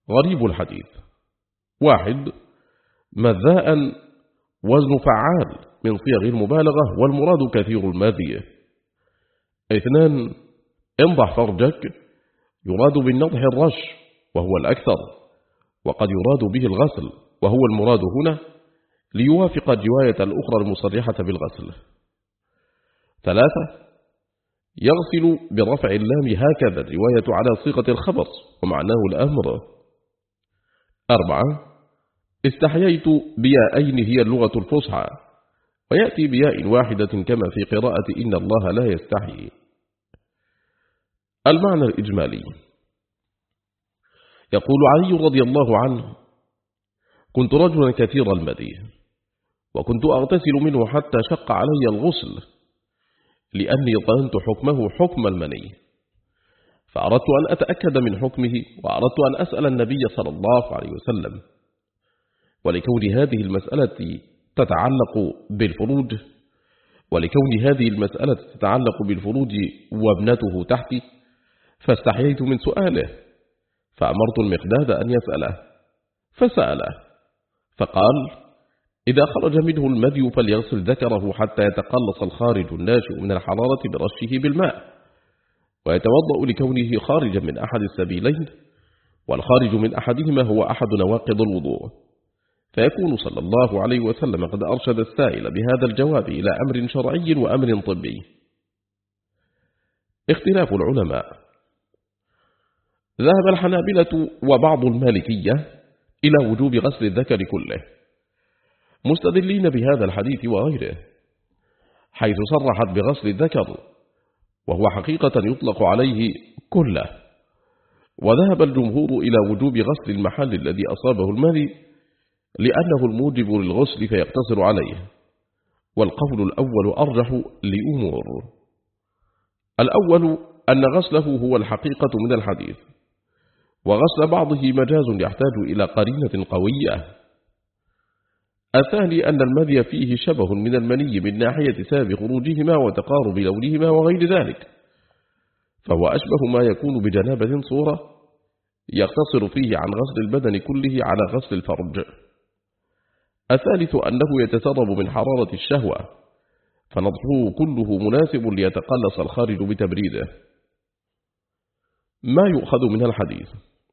غريب الحديث. واحد، مذاء وزن فعال من صيغ المبالغة والمراد كثير الماذية. اثنان، انضح فرجك يراد بالنضح الرش وهو الأكثر، وقد يراد به الغسل وهو المراد هنا ليوافق الرواية الأخرى المصرحة بالغسل. ثلاثة، يغسل برفع اللام هكذا الرواية على صيغة الخبر ومعناه الأمر. أربعة، استحييت بيائين هي اللغة الفصحى، ويأتي بياء واحدة كما في قراءة إن الله لا يستحيي. المعنى الإجمالي. يقول علي رضي الله عنه: كنت رجلا كثير المدي، وكنت أغتسل منه حتى شق علي الغسل، لأني ظننت حكمه حكم المني، فأردت أن أتأكد من حكمه، وأردت أن أسأل النبي صلى الله عليه وسلم. ولكون هذه المسألة تتعلق بالفروج ولكون هذه المسألة تتعلق بالفروج وابنته تحتي، فاستحييت من سؤاله، فأمرت المقداد أن يسأله، فسأله فقال: إذا خرج منه المذي فليغسل ذكره حتى يتقلص الخارج الناشئ من الحرارة برشه بالماء، ويتوضأ لكونه خارجا من أحد السبيلين، والخارج من أحدهما هو أحد نواقض الوضوء، فيكون صلى الله عليه وسلم قد أرشد السائل بهذا الجواب إلى أمر شرعي وأمر طبي. اختلاف العلماء. ذهب الحنابلة وبعض المالكية إلى وجوب غسل الذكر كله، مستدلين بهذا الحديث وغيره، حيث صرحت بغسل الذكر، وهو حقيقة يطلق عليه كله. وذهب الجمهور إلى وجوب غسل المحل الذي أصابه المني، لأنه الموجب للغسل فيقتصر عليه، والقول الأول أرجح لأمور. الأول أن غسله هو الحقيقة من الحديث، وغسل بعضه مجاز يحتاج إلى قرينة قوية. الثاني أن المذي فيه شبه من المني من ناحية سبب خروجهما وتقارب لونهما وغير ذلك، فهو أشبه ما يكون بجنابة صورة يقتصر فيه عن غسل البدن كله على غسل الفرج. الثالث أنه يتسرب من حرارة الشهوة، فنضحه كله مناسب ليتقلص الخارج بتبريده. ما يؤخذ من الحديث: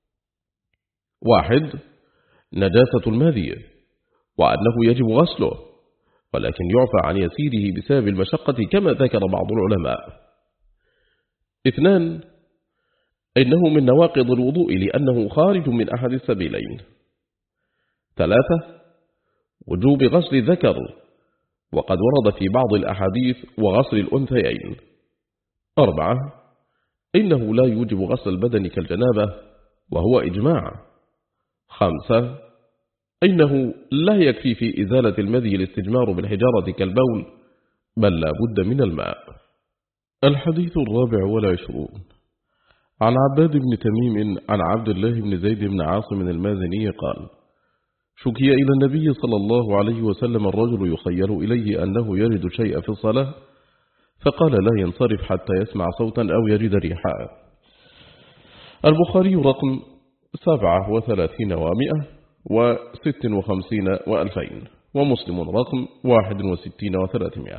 واحد، نجاسة المذي، وأنه يجب غسله، ولكن يعفى عن يسيره بسبب المشقة كما ذكر بعض العلماء. اثنان، إنه من نواقض الوضوء لأنه خارج من أحد السبيلين. ثلاثة، وجوب غسل الذكر، وقد ورد في بعض الأحاديث وغسل الأنثيين. أربعة، إنه لا يوجب غسل البدن كالجنابة، وهو إجماع. خمسة، إنه لا يكفي في إزالة المذي الاستجمار بالحجارة كالبول، بل لا بد من الماء. الحديث الرابع والعشرون. عن عباد بن تميم عن عبد الله بن زيد بن عاصم المازني قال: شكي إلى النبي صلى الله عليه وسلم الرجل يخيل إليه أنه يجد شيء في الصلاة، فقال: لا ينصرف حتى يسمع صوتا أو يجد ريحا. البخاري رقم سبعة وثلاثين ومئة وست وخمسين وألفين، ومسلم رقم واحد وستين وثلاثمائة.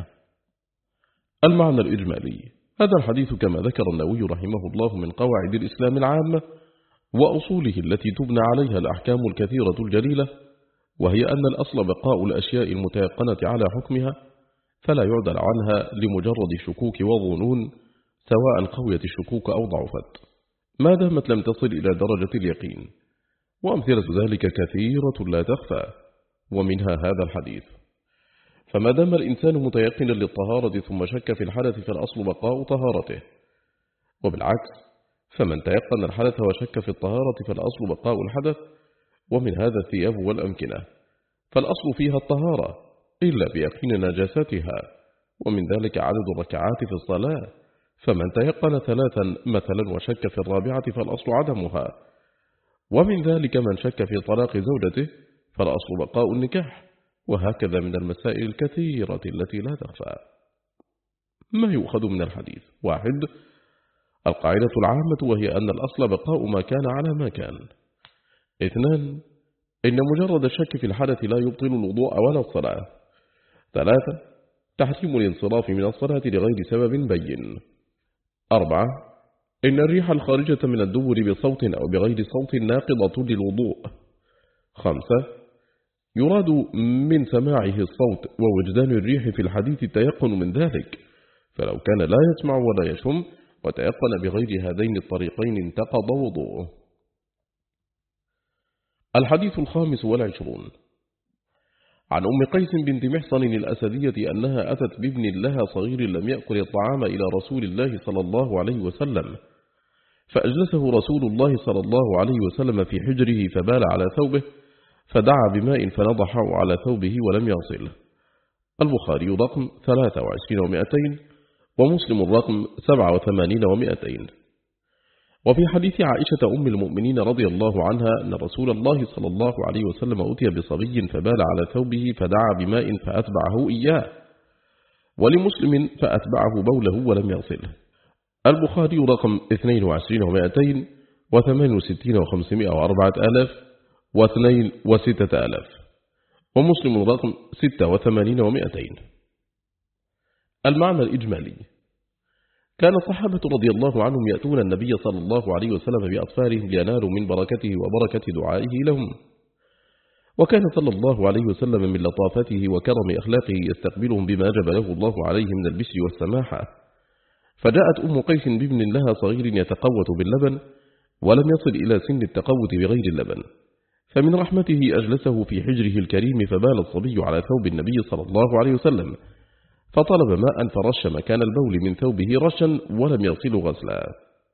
المعنى الإجمالي. هذا الحديث كما ذكر النووي رحمه الله من قواعد الإسلام العامة وأصوله التي تبنى عليها الأحكام الكثيرة الجليلة، وهي أن الأصل بقاء الأشياء المتيقنة على حكمها، فلا يعدل عنها لمجرد شكوك وظنون، سواء قويت الشكوك أو ضعفت، ما دامت لم تصل إلى درجة اليقين. وأمثلة ذلك كثيرة لا تخفى، ومنها هذا الحديث. فما دام الإنسان متيقنا للطهارة ثم شك في الحدث فالأصل بقاء طهارته، وبالعكس فمن تيقن الحدث وشك في الطهارة فالأصل بقاء الحدث. ومن هذا الثياب والأمكنة، فالأصل فيها الطهارة إلا بيقين نجاستها، ومن ذلك عدد الركعات في الصلاة، فمن تيقن ثلاثا مثلا وشك في الرابعة فالأصل عدمها. ومن ذلك من شك في طلاق زوجته فالأصل بقاء النكاح، وهكذا من المسائل الكثيرة التي لا تخفى. ما يؤخذ من الحديث؟ واحد، القاعدة العامة، وهي أن الأصل بقاء ما كان على ما كان، اثنان، إن مجرد الشك في الحدث لا يبطل الوضوء ولا الصلاة. ثلاثة، تحريم الانصراف من الصلاة لغير سبب بين. أربعة، إن الريح الخارجة من الدبر بصوت أو بغير صوت ناقضة للوضوء. خمسة، يراد من سماعه الصوت ووجدان الريح في الحديث التيقن من ذلك، فلو كان لا يسمع ولا يشم وتيقن بغير هذين الطريقين انتقض وضوءه. الحديث الخامس والعشرون، عن أم قيس بنت محصن الأسدية أنها أتت بابن لها صغير لم يأكل الطعام إلى رسول الله صلى الله عليه وسلم، فأجلسه رسول الله صلى الله عليه وسلم في حجره فبال على ثوبه، فدعا بماء فنضحه على ثوبه ولم يغسله. البخاري رقم ثلاثة وعشرين ومئتين ومسلم رقم سبعة وثمانين ومئتين. وفي حديث عائشة أم المؤمنين رضي الله عنها أن رسول الله صلى الله عليه وسلم أتي بصبي فبال على ثوبه فدعا بماء فأتبعه إياه، ولمسلم فأتبعه بوله ولم يغسله. البخاري رقم اثنين وعشرين ومئتين وثمان وستين وخمسمائة وأربعة آلاف واثنين وستة آلاف، ومسلم رقم ستة وثمانين ومئتين. المعنى الإجمالي، كان الصحابة رضي الله عنهم يأتون النبي صلى الله عليه وسلم بأطفالهم لينالوا من بركته وبركة دعائه لهم، وكان صلى الله عليه وسلم من لطافته وكرم أخلاقه يستقبلهم بما جبله الله عليه من البشر والسماحة. فجاءت أم قيس بابن لها صغير يتقوت باللبن ولم يصل إلى سن التقوت بغير اللبن، فمن رحمته أجلسه في حجره الكريم فبال الصبي على ثوب النبي صلى الله عليه وسلم، فطلب ماء فرش مكان البول من ثوبه رشا ولم يغسل غسلا.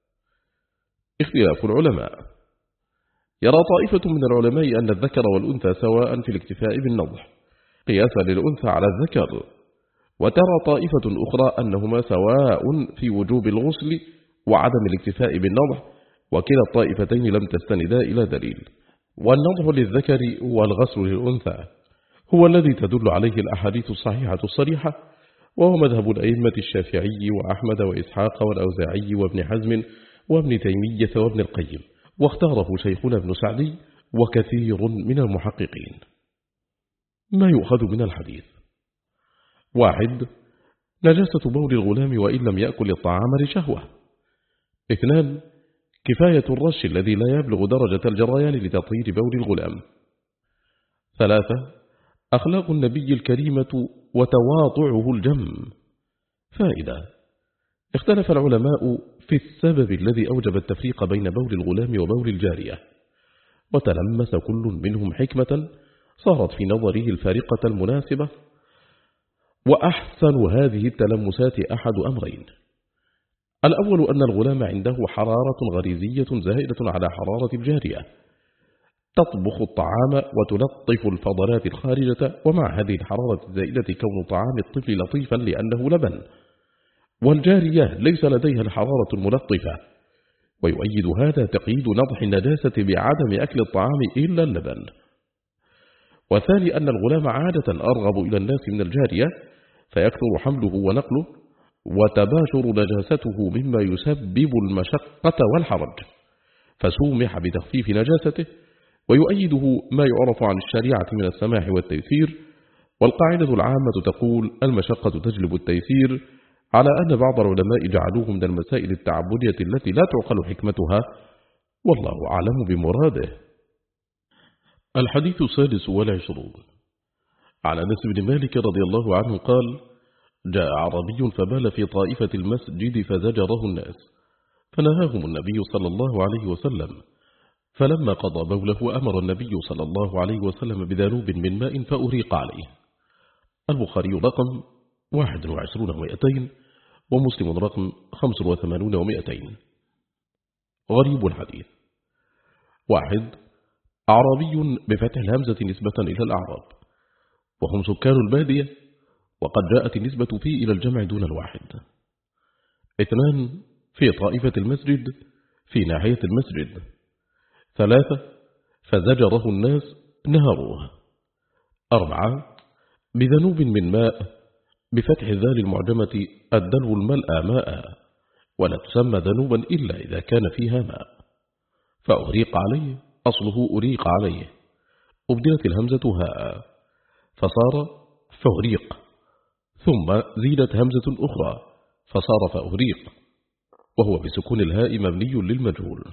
اختلاف العلماء، يرى طائفة من العلماء أن الذكر والأنثى سواء في الاكتفاء بالنضح قياسا للأنثى على الذكر، وترى طائفة أخرى أنهما سواء في وجوب الغسل وعدم الاكتفاء بالنضح، وكلا الطائفتين لم تستندا إلى دليل، والنضح للذكر والغسل للأنثى هو الذي تدل عليه الأحاديث الصحيحة الصريحة، وهو مذهب الأئمة الشافعي وأحمد وإسحاق والأوزاعي وابن حزم وابن تيمية وابن القيم، واختاره شيخنا ابن سعدي وكثير من المحققين. ما يؤخذ من الحديث: واحد، نجاسة بول الغلام وإن لم يأكل الطعام لشهوة. اثنان، كفاية الرش الذي لا يبلغ درجة الجريان لتطهير بول الغلام. ثلاثة، أخلاق النبي الكريمة وتواضعه الجم. فائدة، اختلف العلماء في السبب الذي أوجب التفريق بين بول الغلام وبول الجارية، وتلمس كل منهم حكمة صارت في نظره الفارقة المناسبة، وأحسن هذه التلمسات أحد أمرين: الأول أن الغلام عنده حرارة غريزية زائدة على حرارة الجارية، تطبخ الطعام وتلطف الفضلات الخارجة، ومع هذه الحرارة الزائدة كون طعام الطفل لطيفا لأنه لبن، والجارية ليس لديها الحرارة الملطفة، ويؤيد هذا تقييد نضح النجاسة بعدم أكل الطعام إلا اللبن. والثاني أن الغلام عادة أرغب إلى الناس من الجارية، فيكثر حمله ونقله وتباشر نجاسته مما يسبب المشقة والحرج، فسومح بتخفيف نجاسته، ويؤيده ما يعرف عن الشريعة من السماح والتيسير، والقاعدة العامة تقول: المشقة تجلب التيسير، على أن بعض العلماء جعلوه من المسائل التعبدية التي لا تعقل حكمتها، والله أعلم بمراده. الحديث السادس والعشرون، عن أنس بن مالك رضي الله عنه قال: جاء عربي فبال في طائفة المسجد فزجره الناس، فنهاهم النبي صلى الله عليه وسلم، فلما قضى بوله أمر النبي صلى الله عليه وسلم بذنوب من ماء فأريق عليه. البخاري رقم واحد وعشرون ومئتين ومسلم رقم خمس وثمانون ومئتين. غريب الحديث: واحد، أعرابي بفتح الهمزة نسبة إلى الأعراب، وهم سكان البادية، وقد جاءت النسبة فيه إلى الجمع دون الواحد. اثنان، في طائفة المسجد في ناحية المسجد. ثلاثة، فزجره الناس نهروه. أربعة، بذنوب من ماء بفتح الذال المعجمة الدلو الملأ ماء، ولا تسمى ذنوبا إلا إذا كان فيها ماء، فأهريق عليه أصله أريق عليه، أبدلت الهمزة هاء فصار فأريق، ثم زيدت همزة أخرى فصار فأريق، وهو بسكون الهاء مبني للمجهول.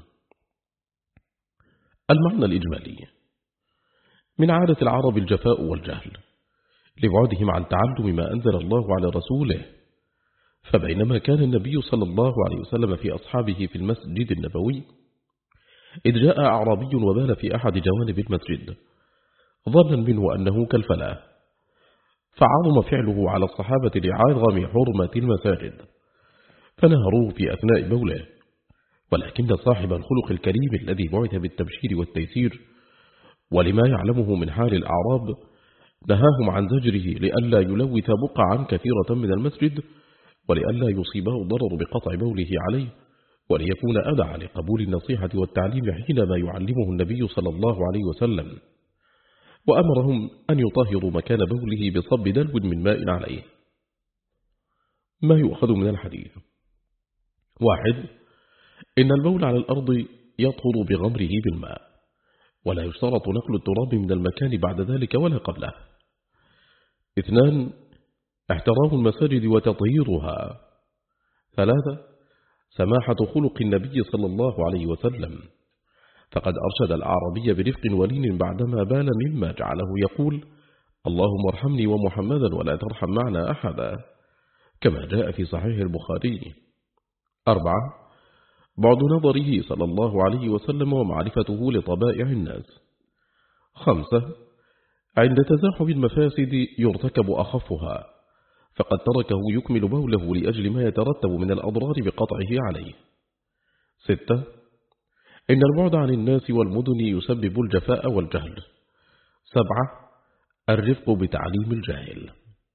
المعنى الإجمالي: من عادة العرب الجفاء والجهل لبعدهم عن تعلم ما أنزل الله على رسوله، فبينما كان النبي صلى الله عليه وسلم في أصحابه في المسجد النبوي إذ جاء أعرابي وبال في أحد جوانب المسجد ظنا منه أنه كالفلاة، فعظم فعله على الصحابة لعظم حرمة المساجد فنهروه في أثناء بوله، ولكن صاحب الخلق الكريم الذي بعث بالتبشير والتيسير ولما يعلمه من حال الأعراب نهاهم عن زجره لئلا يلوث بقعا كثيرة من المسجد، ولئلا يصيبه الضرر بقطع بوله عليه، وليكون أدعى لقبول النصيحة والتعليم حينما يعلمه النبي صلى الله عليه وسلم، وأمرهم أن يطهروا مكان بوله بصب دلو من ماء عليه. ما يؤخذ من الحديث: واحد، إن البول على الأرض يطهر بغمره بالماء، ولا يشترط نقل التراب من المكان بعد ذلك ولا قبله. اثنان، احترام المساجد وتطهيرها. ثلاثة، سماحة خلق النبي صلى الله عليه وسلم، فقد أرشد الأعرابي برفق ولين بعدما بال مما جعله يقول: اللهم ارحمني ومحمدا ولا ترحم معنا أحدا، كما جاء في صحيح البخاري. أربعة، بعد نظره صلى الله عليه وسلم ومعرفته لطبائع الناس. خمسة، عند تزاحم المفاسد يرتكب أخفها، فقد تركه يكمل بوله لأجل ما يترتب من الأضرار بقطعه عليه. ستة، إن البعد عن الناس والمدن يسبب الجفاء والجهل. سبعة، الرفق بتعليم الجاهل.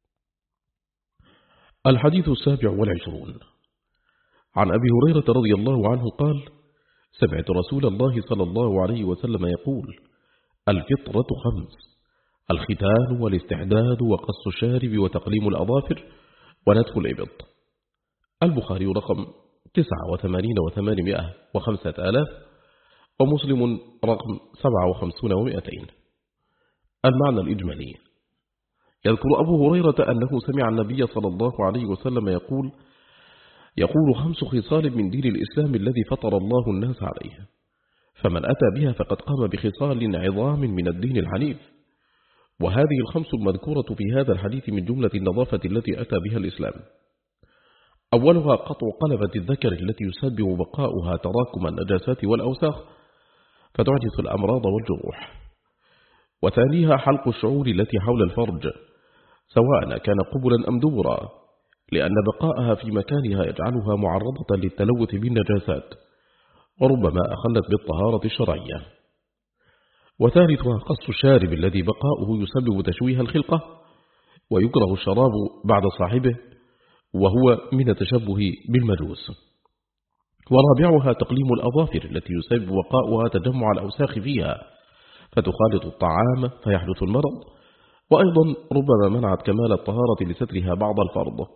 الحديث السابع والعشرون عن أبي هريرة رضي الله عنه قال: سمعت رسول الله صلى الله عليه وسلم يقول: الفطرة خمس: الختان والاستحداد وقص الشارب وتقليم الأظافر ونتف الإبط. البخاري رقم تسعة وثمانين وثمانمائة وخمسة آلاف، ومسلم رقم سبعة وخمسون ومائتين. المعنى الإجمالي: يذكر أبو هريرة أنه سمع النبي صلى الله عليه وسلم يقول: يقول خمس خصال من دين الإسلام الذي فطر الله الناس عليه، فمن أتى بها فقد قام بخصال عظام من الدين الحنيف. وهذه الخمس المذكورة في هذا الحديث من جملة النظافة التي أتى بها الإسلام. أولها قطع قلبة الذكر التي يسبب بقاؤها تراكم النجاسات والأوساخ فتحدث الأمراض والجروح. وثانيها حلق الشعور التي حول الفرج سواء كان قبلا أم دبرا، لأن بقاءها في مكانها يجعلها معرضة للتلوث بالنجاسات وربما أخلت بالطهارة الشرعية. وثالثها قص الشارب الذي بقاؤه يسبب تشويه الخلقة ويكره الشراب بعد صاحبه، وهو من التشبه بالمجوس. ورابعها تقليم الأظافر التي يسبب بقاؤها تجمع الأوساخ فيها فتخالط الطعام فيحدث المرض، وأيضا ربما منعت كمال الطهارة لسترها بعض الفرض.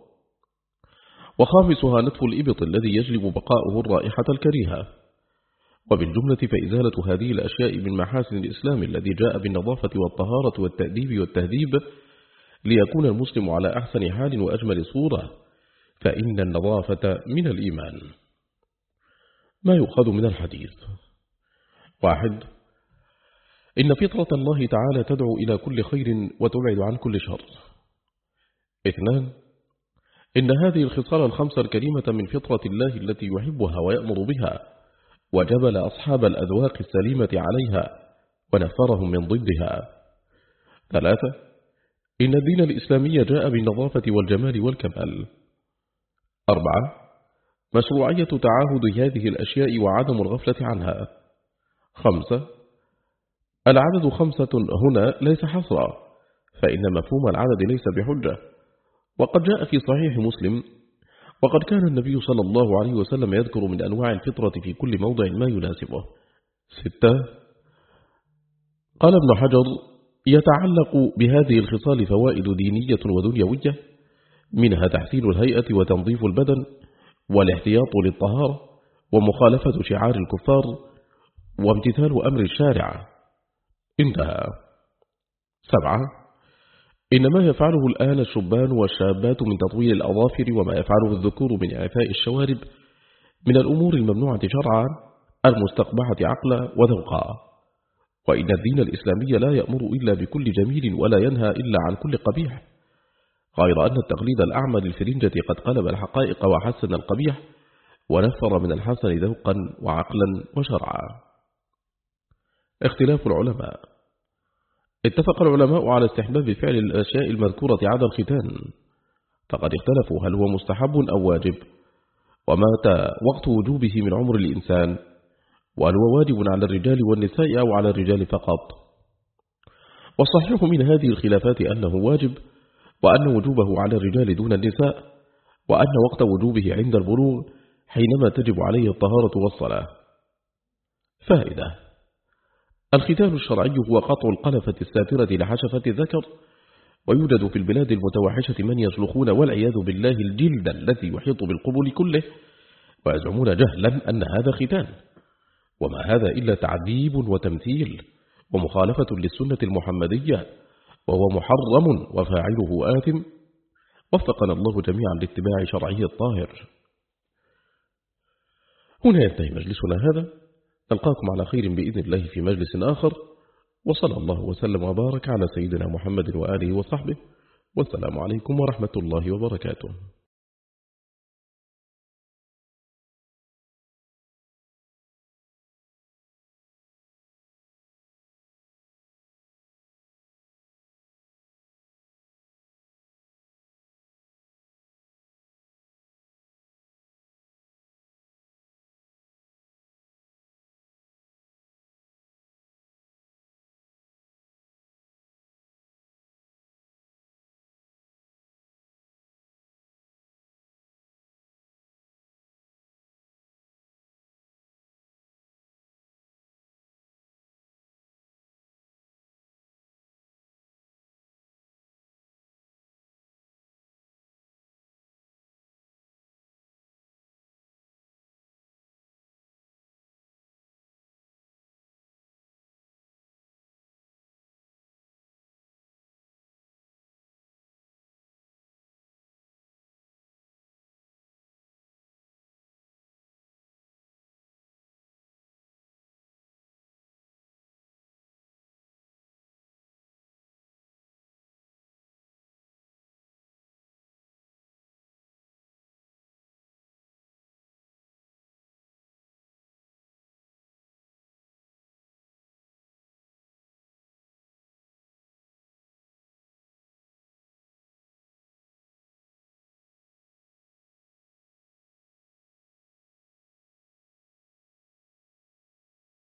وخامسها نتف الإبط الذي يجلب بقاؤه الرائحة الكريهة. وبالجملة فإزالة هذه الأشياء من محاسن الإسلام الذي جاء بالنظافة والطهارة والتأديب والتهذيب ليكون المسلم على أحسن حال وأجمل صورة، فإن النظافة من الإيمان. ما يؤخذ من الحديث: واحد، إن فطرة الله تعالى تدعو إلى كل خير وتبعد عن كل شر. اثنان، إن هذه الخصال الخمسة الكريمة من فطرة الله التي يحبها ويأمر بها، وجبل أصحاب الأذواق السليمة عليها ونفرهم من ضدها. ثلاثة، إن الدين الإسلامي جاء بالنظافة والجمال والكمال. أربعة، مشروعية تعاهد هذه الأشياء وعدم الغفلة عنها. خمسة، العدد خمسة هنا ليس حصرا، فإن مفهوم العدد ليس بحجة، وقد جاء في صحيح مسلم: وقد كان النبي صلى الله عليه وسلم يذكر من أنواع الفطرة في كل موضع ما يناسبه. ستة، قال ابن حجر: يتعلق بهذه الخصال فوائد دينية ودنيوية، منها تحسين الهيئة وتنظيف البدن والاحتياط للطهارة ومخالفة شعار الكفار وامتثال أمر الشارع. انتهى. سبعة. إن ما يفعله الآن الشبان والشابات من تطويل الأظافر وما يفعله الذكور من إعفاء الشوارب من الأمور الممنوعة شرعا المستقبحة عقلا وذوقا، وإن الدين الإسلامي لا يأمر إلا بكل جميل ولا ينهى إلا عن كل قبيح، غير أن التقليد الأعمى للفرنجة قد قلب الحقائق وحسن القبيح ونفر من الحسن ذوقا وعقلا وشرعا. اختلاف العلماء. اتفق العلماء على استحباب فعل الأشياء المذكورة عدا الختان، فقد اختلفوا هل هو مستحب أو واجب، ومات وقت وجوبه من عمر الإنسان، وهل هو واجب على الرجال والنساء أو على الرجال فقط. والصحيح من هذه الخلافات أنه واجب، وأن وجوبه على الرجال دون النساء، وأن وقت وجوبه عند البلوغ حينما تجب عليه الطهارة والصلاة. فائدة: الختان الشرعي هو قطع القلفة الساترة لحشفة الذكر، ويوجد في البلاد المتوحشة من يسلخون والعياذ بالله الجلد الذي يحيط بالقبول كله، ويزعمون جهلا أن هذا ختان، وما هذا إلا تعذيب وتمثيل ومخالفة للسنة المحمدية، وهو محرم وفاعله آثم. وفقنا الله جميعا لاتباع شرعه الطاهر. هنا ينتهي مجلسنا هذا، نلقاكم على خير بإذن الله في مجلس آخر، وصلى الله وسلم وبارك على سيدنا محمد وآله وصحبه، والسلام عليكم ورحمة الله وبركاته.